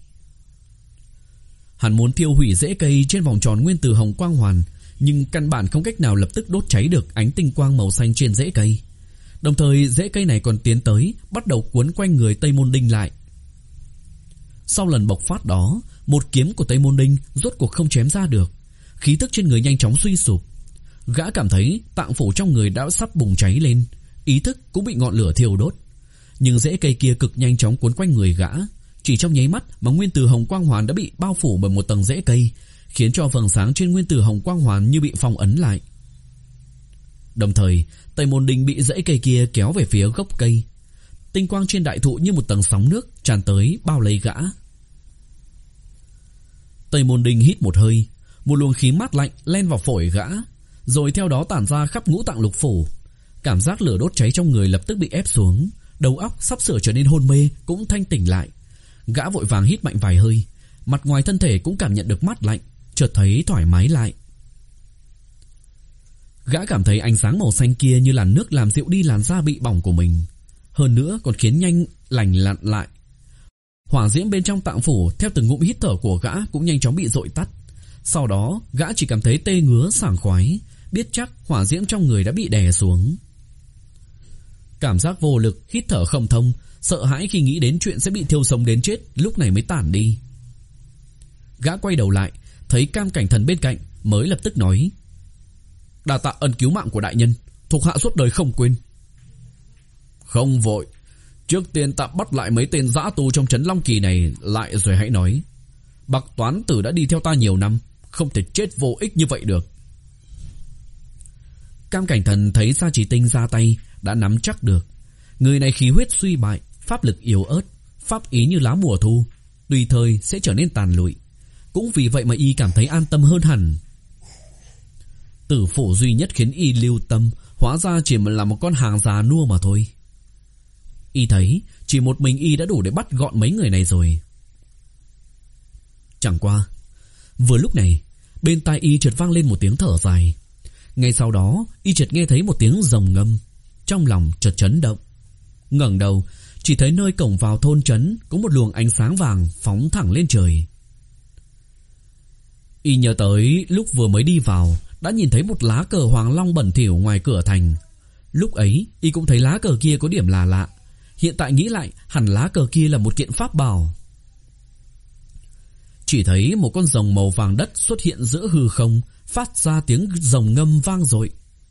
Hắn muốn tiêu hủy rễ cây trên vòng tròn nguyên từ hồng quang hoàn, nhưng căn bản không cách nào lập tức đốt cháy được ánh tinh quang màu xanh trên rễ cây. Đồng thời rễ cây này còn tiến tới, bắt đầu cuốn quanh người Tây Môn Đinh lại. Sau lần bộc phát đó, một kiếm của Tây Môn Đinh rốt cuộc không chém ra được, khí tức trên người nhanh chóng suy sụp. Gã cảm thấy tạng phủ trong người đã sắp bùng cháy lên, ý thức cũng bị ngọn lửa thiêu đốt. Nhưng rễ cây kia cực nhanh chóng cuốn quanh người gã, chỉ trong nháy mắt mà nguyên tử hồng quang hoàn đã bị bao phủ bởi một tầng rễ cây, khiến cho vầng sáng trên nguyên tử hồng quang hoàn như bị phong ấn lại. Đồng thời, Tây Môn Đinh bị rễ cây kia kéo về phía gốc cây. Tinh quang trên đại thụ như một tầng sóng nước tràn tới bao lấy gã. Tây Môn Đình hít một hơi, một luồng khí mát lạnh len vào phổi gã, rồi theo đó tản ra khắp ngũ tạng lục phủ. Cảm giác lửa đốt cháy trong người lập tức bị ép xuống, đầu óc sắp sửa trở nên hôn mê cũng thanh tỉnh lại. Gã vội vàng hít mạnh vài hơi, mặt ngoài thân thể cũng cảm nhận được mát lạnh, chợt thấy thoải mái lại. Gã cảm thấy ánh sáng màu xanh kia như làn nước làm dịu đi làn da bị bỏng của mình, hơn nữa còn khiến nhanh lành lặn lại. Hỏa diễm bên trong tạng phủ theo từng ngụm hít thở của gã cũng nhanh chóng bị dội tắt. Sau đó gã chỉ cảm thấy tê ngứa sảng khoái, biết chắc hỏa diễm trong người đã bị đè xuống. Cảm giác vô lực, hít thở không thông, sợ hãi khi nghĩ đến chuyện sẽ bị thiêu sống đến chết lúc này mới tản đi. Gã quay đầu lại, thấy Cam Cảnh Thần bên cạnh, mới lập tức nói: "Đa tạ ân cứu mạng của đại nhân, thuộc hạ suốt đời không quên." "Không vội, trước tiên tạm bắt lại mấy tên dã tu trong trấn Long Kỳ này lại rồi hãy nói. Bạc Toán Tử đã đi theo ta nhiều năm, không thể chết vô ích như vậy được." Cam Cảnh Thần thấy Sa Chỉ Tinh ra tay đã nắm chắc được. Người này khí huyết suy bại, pháp lực yếu ớt, pháp ý như lá mùa thu, tùy thời sẽ trở nên tàn lụi. Cũng vì vậy mà y cảm thấy an tâm hơn hẳn. Tử phủ duy nhất khiến y lưu tâm hóa ra chỉ là một con hàng già nua mà thôi. Y thấy chỉ một mình y đã đủ để bắt gọn mấy người này rồi. Chẳng qua, vừa lúc này bên tai y chợt vang lên một tiếng thở dài. Ngay sau đó y chợt nghe thấy một tiếng rồng ngâm, trong lòng chợt chấn động. Ngẩng đầu chỉ thấy nơi cổng vào thôn trấn có một luồng ánh sáng vàng phóng thẳng lên trời. Y nhớ tới lúc vừa mới đi vào đã nhìn thấy một lá cờ hoàng long bẩn thỉu ngoài cửa thành. Lúc ấy y cũng thấy lá cờ kia có điểm là lạ. Hiện tại nghĩ lại, hẳn lá cờ kia là một kiện pháp bảo. Chỉ thấy một con rồng màu vàng đất xuất hiện giữa hư không, phát ra tiếng rồng ngâm vang dội.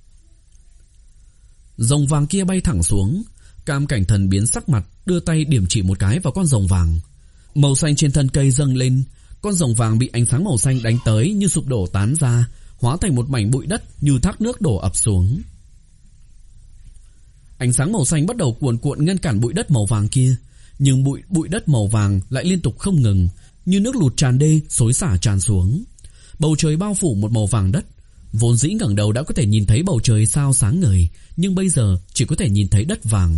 Rồng vàng kia bay thẳng xuống. Cam Cảnh Thần biến sắc mặt, đưa tay điểm chỉ một cái vào con rồng vàng. Màu xanh trên thân cây dâng lên. Con rồng vàng bị ánh sáng màu xanh đánh tới như sụp đổ tán ra, hóa thành một mảnh bụi đất như thác nước đổ ập xuống. Ánh sáng màu xanh bắt đầu cuồn cuộn ngăn cản bụi đất màu vàng kia, nhưng bụi bụi đất màu vàng lại liên tục không ngừng, như nước lụt tràn đê xối xả tràn xuống. Bầu trời bao phủ một màu vàng đất. Vốn dĩ ngẩng đầu đã có thể nhìn thấy bầu trời sao sáng ngời, nhưng bây giờ chỉ có thể nhìn thấy đất vàng.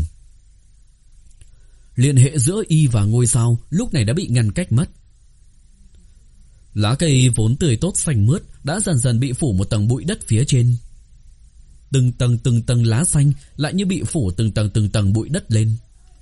Liên hệ giữa y và ngôi sao lúc này đã bị ngăn cách mất. Lá cây vốn tươi tốt xanh mướt đã dần dần bị phủ một tầng bụi đất phía trên. Từng tầng từng tầng lá xanh lại như bị phủ từng tầng từng tầng bụi đất lên.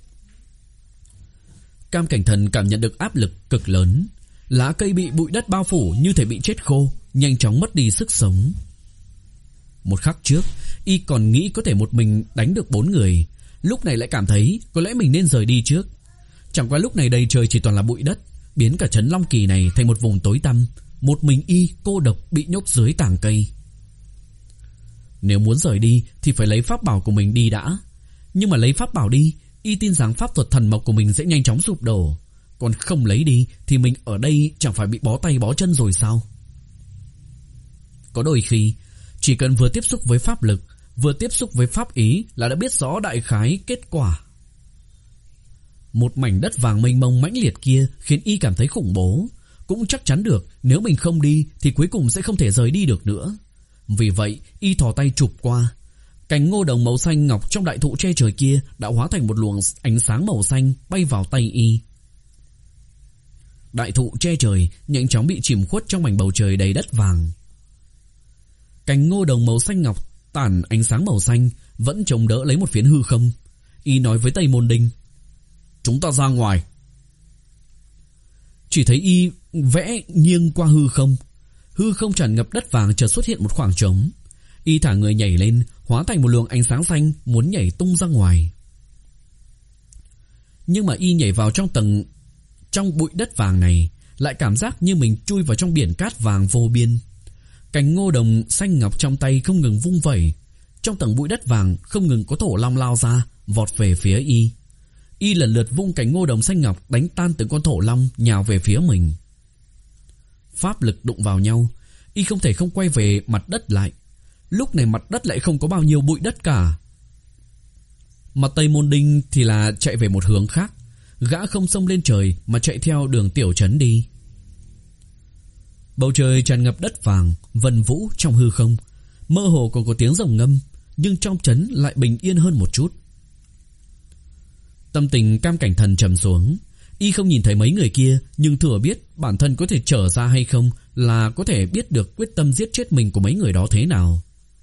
Cam Cảnh Thần cảm nhận được áp lực cực lớn. Lá cây bị bụi đất bao phủ như thể bị chết khô, nhanh chóng mất đi sức sống. Một khắc trước y còn nghĩ có thể một mình đánh được bốn người, lúc này lại cảm thấy có lẽ mình nên rời đi trước. Chẳng qua lúc này đầy trời chỉ toàn là bụi đất, biến cả trấn Long Kỳ này thành một vùng tối tăm. Một mình y cô độc bị nhốt dưới tàng cây. Nếu muốn rời đi thì phải lấy pháp bảo của mình đi đã. Nhưng mà lấy pháp bảo đi, y tin rằng pháp thuật thần mộc của mình sẽ nhanh chóng sụp đổ. Còn không lấy đi thì mình ở đây chẳng phải bị bó tay bó chân rồi sao? Có đôi khi chỉ cần vừa tiếp xúc với pháp lực, vừa tiếp xúc với pháp ý là đã biết rõ đại khái kết quả. Một mảnh đất vàng mênh mông mãnh liệt kia khiến y cảm thấy khủng bố. Cũng chắc chắn được nếu mình không đi thì cuối cùng sẽ không thể rời đi được nữa. Vì vậy y thò tay chụp qua. Cành ngô đồng màu xanh ngọc trong đại thụ che trời kia đã hóa thành một luồng ánh sáng màu xanh bay vào tay y. Đại thụ che trời nhanh chóng bị chìm khuất trong mảnh bầu trời đầy đất vàng. Cành ngô đồng màu xanh ngọc tản ánh sáng màu xanh vẫn chống đỡ lấy một phiến hư không. Y nói với Tây Môn Đình: "Chúng ta ra ngoài." Chỉ thấy y vẽ nghiêng qua hư không. Hư không tràn ngập đất vàng chợt xuất hiện một khoảng trống. Y thả người nhảy lên, hóa thành một luồng ánh sáng xanh muốn nhảy tung ra ngoài. Nhưng mà y nhảy vào trong tầng trong bụi đất vàng này, lại cảm giác như mình chui vào trong biển cát vàng vô biên. Cành ngô đồng xanh ngọc trong tay không ngừng vung vẩy. Trong tầng bụi đất vàng không ngừng có thổ long lao ra, vọt về phía y. Y lần lượt vung cành ngô đồng xanh ngọc đánh tan từng con thổ long nhào về phía mình. Pháp lực đụng vào nhau, y không thể không quay về mặt đất lại. Lúc này mặt đất lại không có bao nhiêu bụi đất cả. Mà Tây Môn Đinh thì là chạy về một hướng khác. Gã không xông lên trời mà chạy theo đường tiểu trấn đi. Bầu trời tràn ngập đất vàng, vần vũ trong hư không. Mơ hồ còn có tiếng rồng ngâm, nhưng trong trấn lại bình yên hơn một chút. Tâm tình Cam Cảnh Thần trầm xuống. Y không nhìn thấy mấy người kia, nhưng thừa biết bản thân có thể trở ra hay không là có thể biết được quyết tâm giết chết mình của mấy người đó thế nào.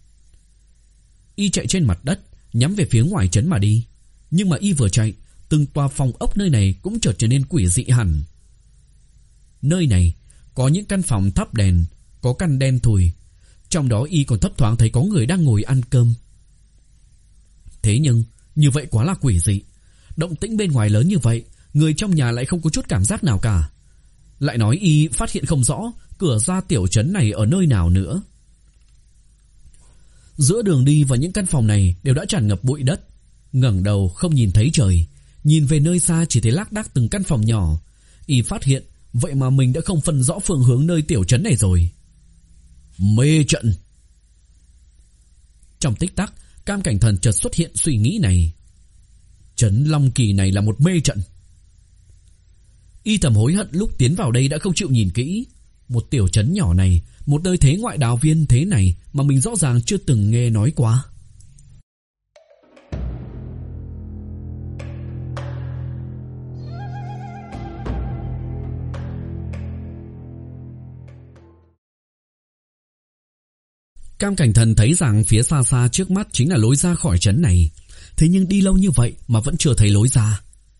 Y chạy trên mặt đất, nhắm về phía ngoài trấn mà đi. Nhưng mà Y vừa chạy, từng tòa phòng ốc nơi này cũng chợt trở nên quỷ dị hẳn. Nơi này có những căn phòng thắp đèn, có căn đen thùi. Trong đó Y còn thấp thoáng thấy có người đang ngồi ăn cơm. Thế nhưng như vậy quá là quỷ dị. Động tĩnh bên ngoài lớn như vậy, người trong nhà lại không có chút cảm giác nào cả. Lại nói Y phát hiện không rõ cửa ra tiểu trấn này ở nơi nào nữa. Giữa đường đi và những căn phòng này đều đã tràn ngập bụi đất. Ngẩng đầu không nhìn thấy trời, nhìn về nơi xa chỉ thấy lác đác từng căn phòng nhỏ. Y phát hiện vậy mà mình đã không phân rõ phương hướng nơi tiểu trấn này rồi. Mê trận. Trong tích tắc, Cam Cảnh Thần chợt xuất hiện suy nghĩ này. Trấn Long Kỳ này là một mê trận. Y thầm hối hận lúc tiến vào đây đã không chịu nhìn kỹ. Một tiểu trấn nhỏ này, một nơi thế ngoại đào viên thế này mà mình rõ ràng chưa từng nghe nói qua. Cam Cảnh Thần thấy rằng phía xa xa trước mắt chính là lối ra khỏi trấn này. Thế nhưng đi lâu như vậy mà vẫn chưa thấy lối ra.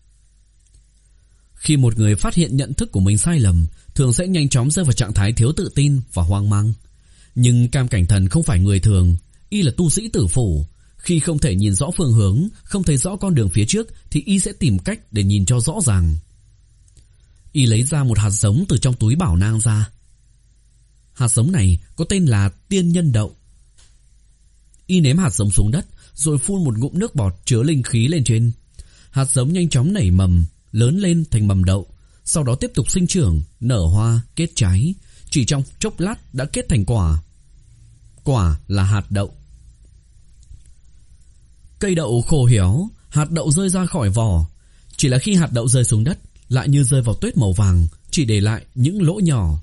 Khi một người phát hiện nhận thức của mình sai lầm, thường sẽ nhanh chóng rơi vào trạng thái thiếu tự tin và hoang mang. Nhưng Cam Cảnh Thần không phải người thường. Y là tu sĩ tử phủ. Khi không thể nhìn rõ phương hướng, không thấy rõ con đường phía trước, thì Y sẽ tìm cách để nhìn cho rõ ràng. Y lấy ra một hạt giống từ trong túi bảo nang ra. Hạt giống này có tên là tiên nhân đậu. Y ném hạt giống xuống đất, rồi phun một ngụm nước bọt chứa linh khí lên trên. Hạt giống nhanh chóng nảy mầm, lớn lên thành mầm đậu, sau đó tiếp tục sinh trưởng, nở hoa, kết trái. Chỉ trong chốc lát đã kết thành quả. Quả là hạt đậu. Cây đậu khô héo, hạt đậu rơi ra khỏi vỏ. Chỉ là khi hạt đậu rơi xuống đất, lại như rơi vào tuyết màu vàng, chỉ để lại những lỗ nhỏ.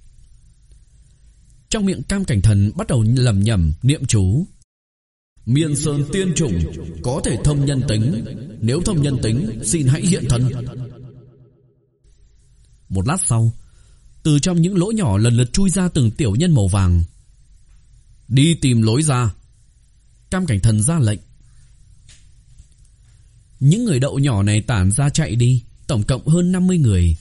Trong miệng Cam Cảnh Thần bắt đầu lẩm nhẩm niệm chú. Miên sơn tiên trùng, có thể thông nhân tính. Nếu thông nhân tính, xin hãy hiện thân. Một lát sau, từ trong những lỗ nhỏ lần lượt chui ra từng tiểu nhân màu vàng. Đi tìm lối ra. Cam Cảnh Thần ra lệnh. Những người đậu nhỏ này tản ra chạy đi, tổng cộng hơn năm mươi người.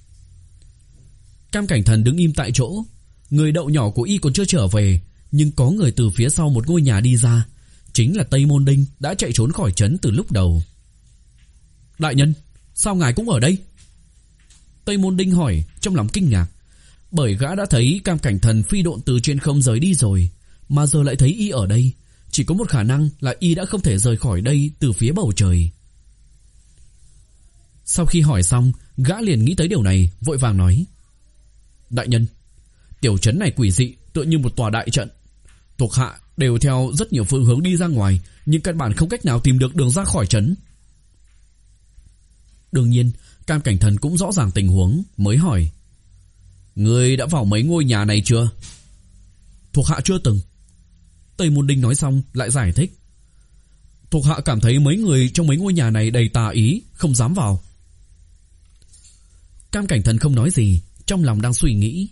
Cam Cảnh Thần đứng im tại chỗ. Người đậu nhỏ của Y còn chưa trở về, nhưng có người từ phía sau một ngôi nhà đi ra. Chính là Tây Môn Đinh đã chạy trốn khỏi trấn từ lúc đầu. Đại nhân, sao ngài cũng ở đây? Tây Môn Đinh hỏi trong lòng kinh ngạc, bởi gã đã thấy Cam Cảnh Thần phi độn từ trên không rời đi rồi, mà giờ lại thấy Y ở đây. Chỉ có một khả năng là Y đã không thể rời khỏi đây từ phía bầu trời. Sau khi hỏi xong, gã liền nghĩ tới điều này, vội vàng nói. Đại nhân, tiểu trấn này quỷ dị, tựa như một tòa đại trận. Thuộc hạ đều theo rất nhiều phương hướng đi ra ngoài, nhưng căn bản không cách nào tìm được đường ra khỏi trấn. Đương nhiên, Cam Cảnh Thần cũng rõ ràng tình huống, mới hỏi. Ngươi đã vào mấy ngôi nhà này chưa? Thuộc hạ chưa từng. Tây Môn Đinh nói xong lại giải thích. Thuộc hạ cảm thấy mấy người trong mấy ngôi nhà này đầy tà ý, không dám vào. Cam Cảnh Thần không nói gì, trong lòng đang suy nghĩ.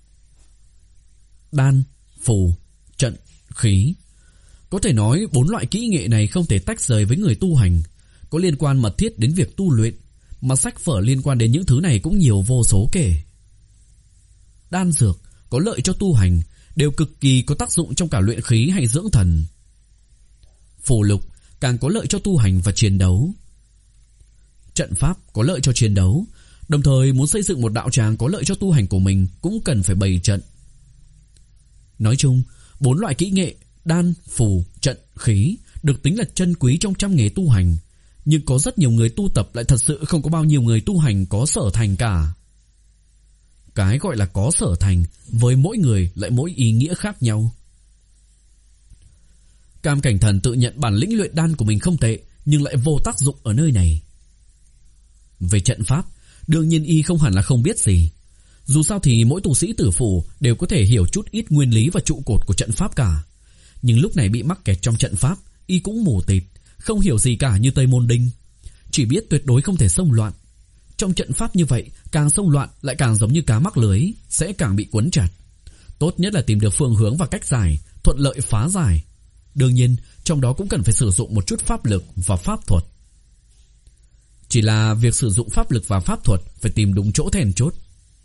Đan, phù, trận, khí. Có thể nói bốn loại kỹ nghệ này không thể tách rời với người tu hành, có liên quan mật thiết đến việc tu luyện, mà sách vở liên quan đến những thứ này cũng nhiều vô số kể. Đan dược có lợi cho tu hành, đều cực kỳ có tác dụng trong cả luyện khí hay dưỡng thần. Phù lục càng có lợi cho tu hành và chiến đấu. Trận pháp có lợi cho chiến đấu, đồng thời muốn xây dựng một đạo tràng có lợi cho tu hành của mình cũng cần phải bày trận. Nói chung, bốn loại kỹ nghệ đan, phù, trận, khí được tính là chân quý trong trăm nghề tu hành, nhưng có rất nhiều người tu tập lại thật sự không có bao nhiêu người tu hành có sở thành cả. Cái gọi là có sở thành với mỗi người lại mỗi ý nghĩa khác nhau. Cam Cảnh Thần tự nhận bản lĩnh luyện đan của mình không tệ, nhưng lại vô tác dụng ở nơi này. Về trận pháp, đương nhiên y không hẳn là không biết gì. Dù sao thì mỗi tu sĩ tử phủ đều có thể hiểu chút ít nguyên lý và trụ cột của trận pháp cả. Nhưng lúc này bị mắc kẹt trong trận pháp, y cũng mù tịt, không hiểu gì cả như Tây Môn Đinh. Chỉ biết tuyệt đối không thể xông loạn. Trong trận pháp như vậy, càng xông loạn lại càng giống như cá mắc lưới, sẽ càng bị cuốn chặt. Tốt nhất là tìm được phương hướng và cách giải, thuận lợi phá giải. Đương nhiên, trong đó cũng cần phải sử dụng một chút pháp lực và pháp thuật. Chỉ là việc sử dụng pháp lực và pháp thuật phải tìm đúng chỗ then chốt.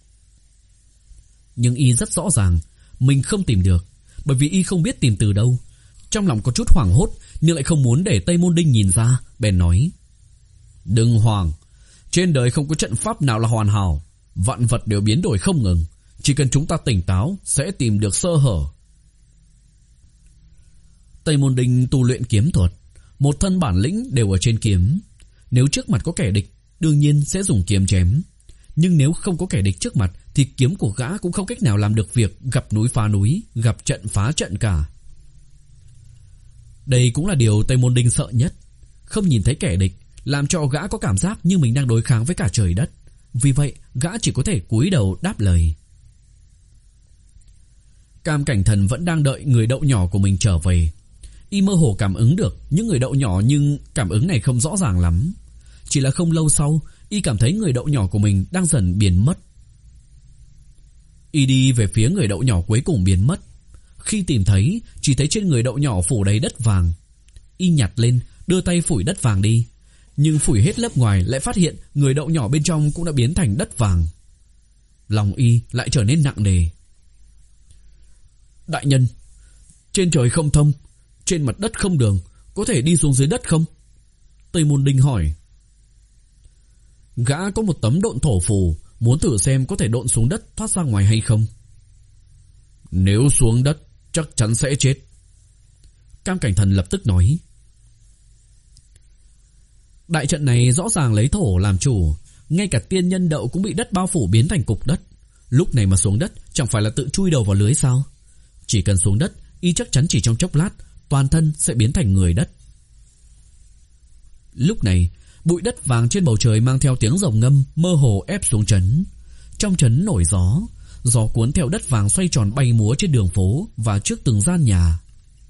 Nhưng y rất rõ ràng mình không tìm được, bởi vì y không biết tìm từ đâu. Trong lòng có chút hoảng hốt, nhưng lại không muốn để Tây Môn Đinh nhìn ra, bèn nói: "Đừng hoảng, trên đời không có trận pháp nào là hoàn hảo, vạn vật đều biến đổi không ngừng, chỉ cần chúng ta tỉnh táo sẽ tìm được sơ hở." Tây Môn Đinh tu luyện kiếm thuật, một thân bản lĩnh đều ở trên kiếm. Nếu trước mặt có kẻ địch, đương nhiên sẽ dùng kiếm chém. Nhưng nếu không có kẻ địch trước mặt thì kiếm của gã cũng không cách nào làm được việc gặp núi phá núi, gặp trận phá trận cả. Đây cũng là điều Tây Môn Đinh sợ nhất. Không nhìn thấy kẻ địch làm cho gã có cảm giác như mình đang đối kháng với cả trời đất. Vì vậy gã chỉ có thể cúi đầu đáp lời. Cam Cảnh Thần vẫn đang đợi người đậu nhỏ của mình trở về. Y mơ hồ cảm ứng được những người đậu nhỏ, nhưng cảm ứng này không rõ ràng lắm. Chỉ là không lâu sau, y cảm thấy người đậu nhỏ của mình đang dần biến mất. Y đi về phía người đậu nhỏ cuối cùng biến mất. Khi tìm thấy, chỉ thấy trên người đậu nhỏ phủ đầy đất vàng. Y nhặt lên, đưa tay phủi đất vàng đi. Nhưng phủi hết lớp ngoài lại phát hiện người đậu nhỏ bên trong cũng đã biến thành đất vàng. Lòng y lại trở nên nặng nề. "Đại nhân, trên trời không thông, trên mặt đất không đường, có thể đi xuống dưới đất không?" Tây Môn Đinh hỏi. Gã có một tấm độn thổ phù, muốn thử xem có thể độn xuống đất thoát ra ngoài hay không. "Nếu xuống đất chắc chắn sẽ chết." Cam Cảnh Thần lập tức nói. Đại trận này rõ ràng lấy thổ làm chủ, ngay cả tiên nhân đậu cũng bị đất bao phủ biến thành cục đất. Lúc này mà xuống đất chẳng phải là tự chui đầu vào lưới sao? Chỉ cần xuống đất, y chắc chắn chỉ trong chốc lát toàn thân sẽ biến thành người đất. Lúc này, bụi đất vàng trên bầu trời mang theo tiếng rồng ngâm mơ hồ ép xuống trấn. Trong trấn nổi gió, gió cuốn theo đất vàng xoay tròn bay múa trên đường phố và trước từng gian nhà.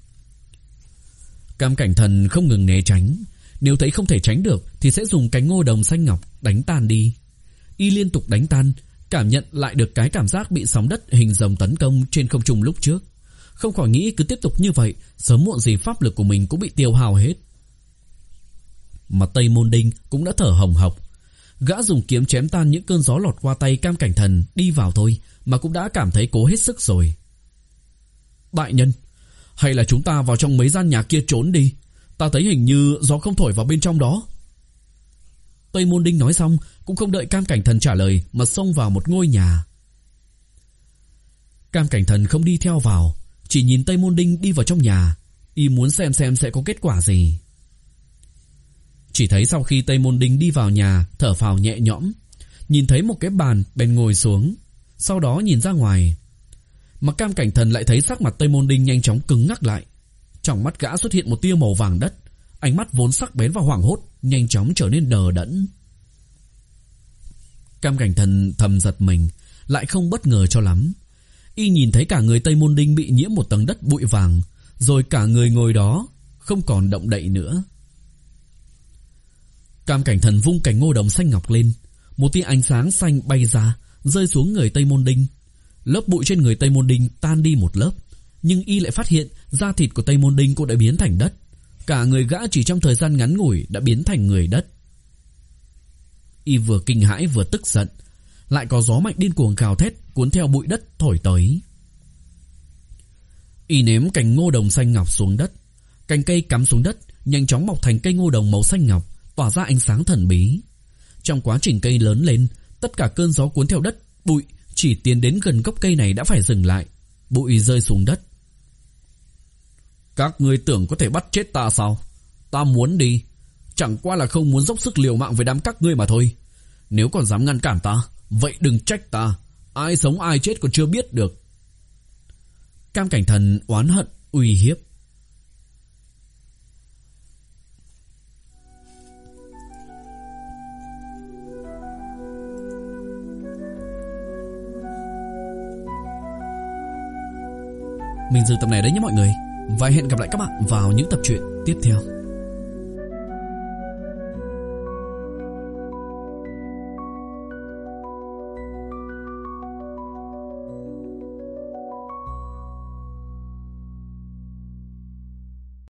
Cam Cảnh Thần không ngừng né tránh, nếu thấy không thể tránh được thì sẽ dùng cánh ngô đồng xanh ngọc đánh tan đi. Y liên tục đánh tan, cảm nhận lại được cái cảm giác bị sóng đất hình rồng tấn công trên không trung lúc trước. Không khỏi nghĩ cứ tiếp tục như vậy, sớm muộn gì pháp lực của mình cũng bị tiêu hao hết. Mà Tây Môn Đinh cũng đã thở hồng hộc. Gã dùng kiếm chém tan những cơn gió lọt qua tay Cam Cảnh Thần đi vào thôi mà cũng đã cảm thấy cố hết sức rồi. "Đại nhân, hay là chúng ta vào trong mấy gian nhà kia trốn đi, ta thấy hình như gió không thổi vào bên trong đó." Tây Môn Đinh nói xong cũng không đợi Cam Cảnh Thần trả lời mà xông vào một ngôi nhà. Cam Cảnh Thần không đi theo vào, chỉ nhìn Tây Môn Đinh đi vào trong nhà, y muốn xem xem sẽ có kết quả gì. Chỉ thấy sau khi Tây Môn Đinh đi vào nhà, thở phào nhẹ nhõm, nhìn thấy một cái bàn bèn ngồi xuống, sau đó nhìn ra ngoài. Mà Cam Cảnh Thần lại thấy sắc mặt Tây Môn Đinh nhanh chóng cứng ngắc lại. Trong mắt gã xuất hiện một tia màu vàng đất, ánh mắt vốn sắc bén và hoảng hốt nhanh chóng trở nên đờ đẫn. Cam Cảnh Thần thầm giật mình, lại không bất ngờ cho lắm. Y nhìn thấy cả người Tây Môn Đinh bị nhiễm một tầng đất bụi vàng, rồi cả người ngồi đó không còn động đậy nữa. Cam Cảnh Thần vung cánh ngô đồng xanh ngọc lên, một tia ánh sáng xanh bay ra, rơi xuống người Tây Môn Đinh. Lớp bụi trên người Tây Môn Đinh tan đi một lớp, nhưng y lại phát hiện da thịt của Tây Môn Đinh cũng đã biến thành đất. Cả người gã chỉ trong thời gian ngắn ngủi đã biến thành người đất. Y vừa kinh hãi vừa tức giận, lại có gió mạnh điên cuồng gào thét cuốn theo bụi đất thổi tới. Y ném cành ngô đồng xanh ngọc xuống đất, cành cây cắm xuống đất nhanh chóng mọc thành cây ngô đồng màu xanh ngọc, tỏa ra ánh sáng thần bí. Trong quá trình cây lớn lên, tất cả cơn gió cuốn theo đất, bụi chỉ tiến đến gần gốc cây này đã phải dừng lại. Bụi rơi xuống đất. "Các ngươi tưởng có thể bắt chết ta sao? Ta muốn đi, chẳng qua là không muốn dốc sức liều mạng với đám các ngươi mà thôi. Nếu còn dám ngăn cản ta, vậy đừng trách ta. Ai sống ai chết còn chưa biết được." Cam Cảnh Thần oán hận uy hiếp. Mình dừng tập này đấy nhé mọi người. Và hẹn gặp lại các bạn vào những tập truyện tiếp theo.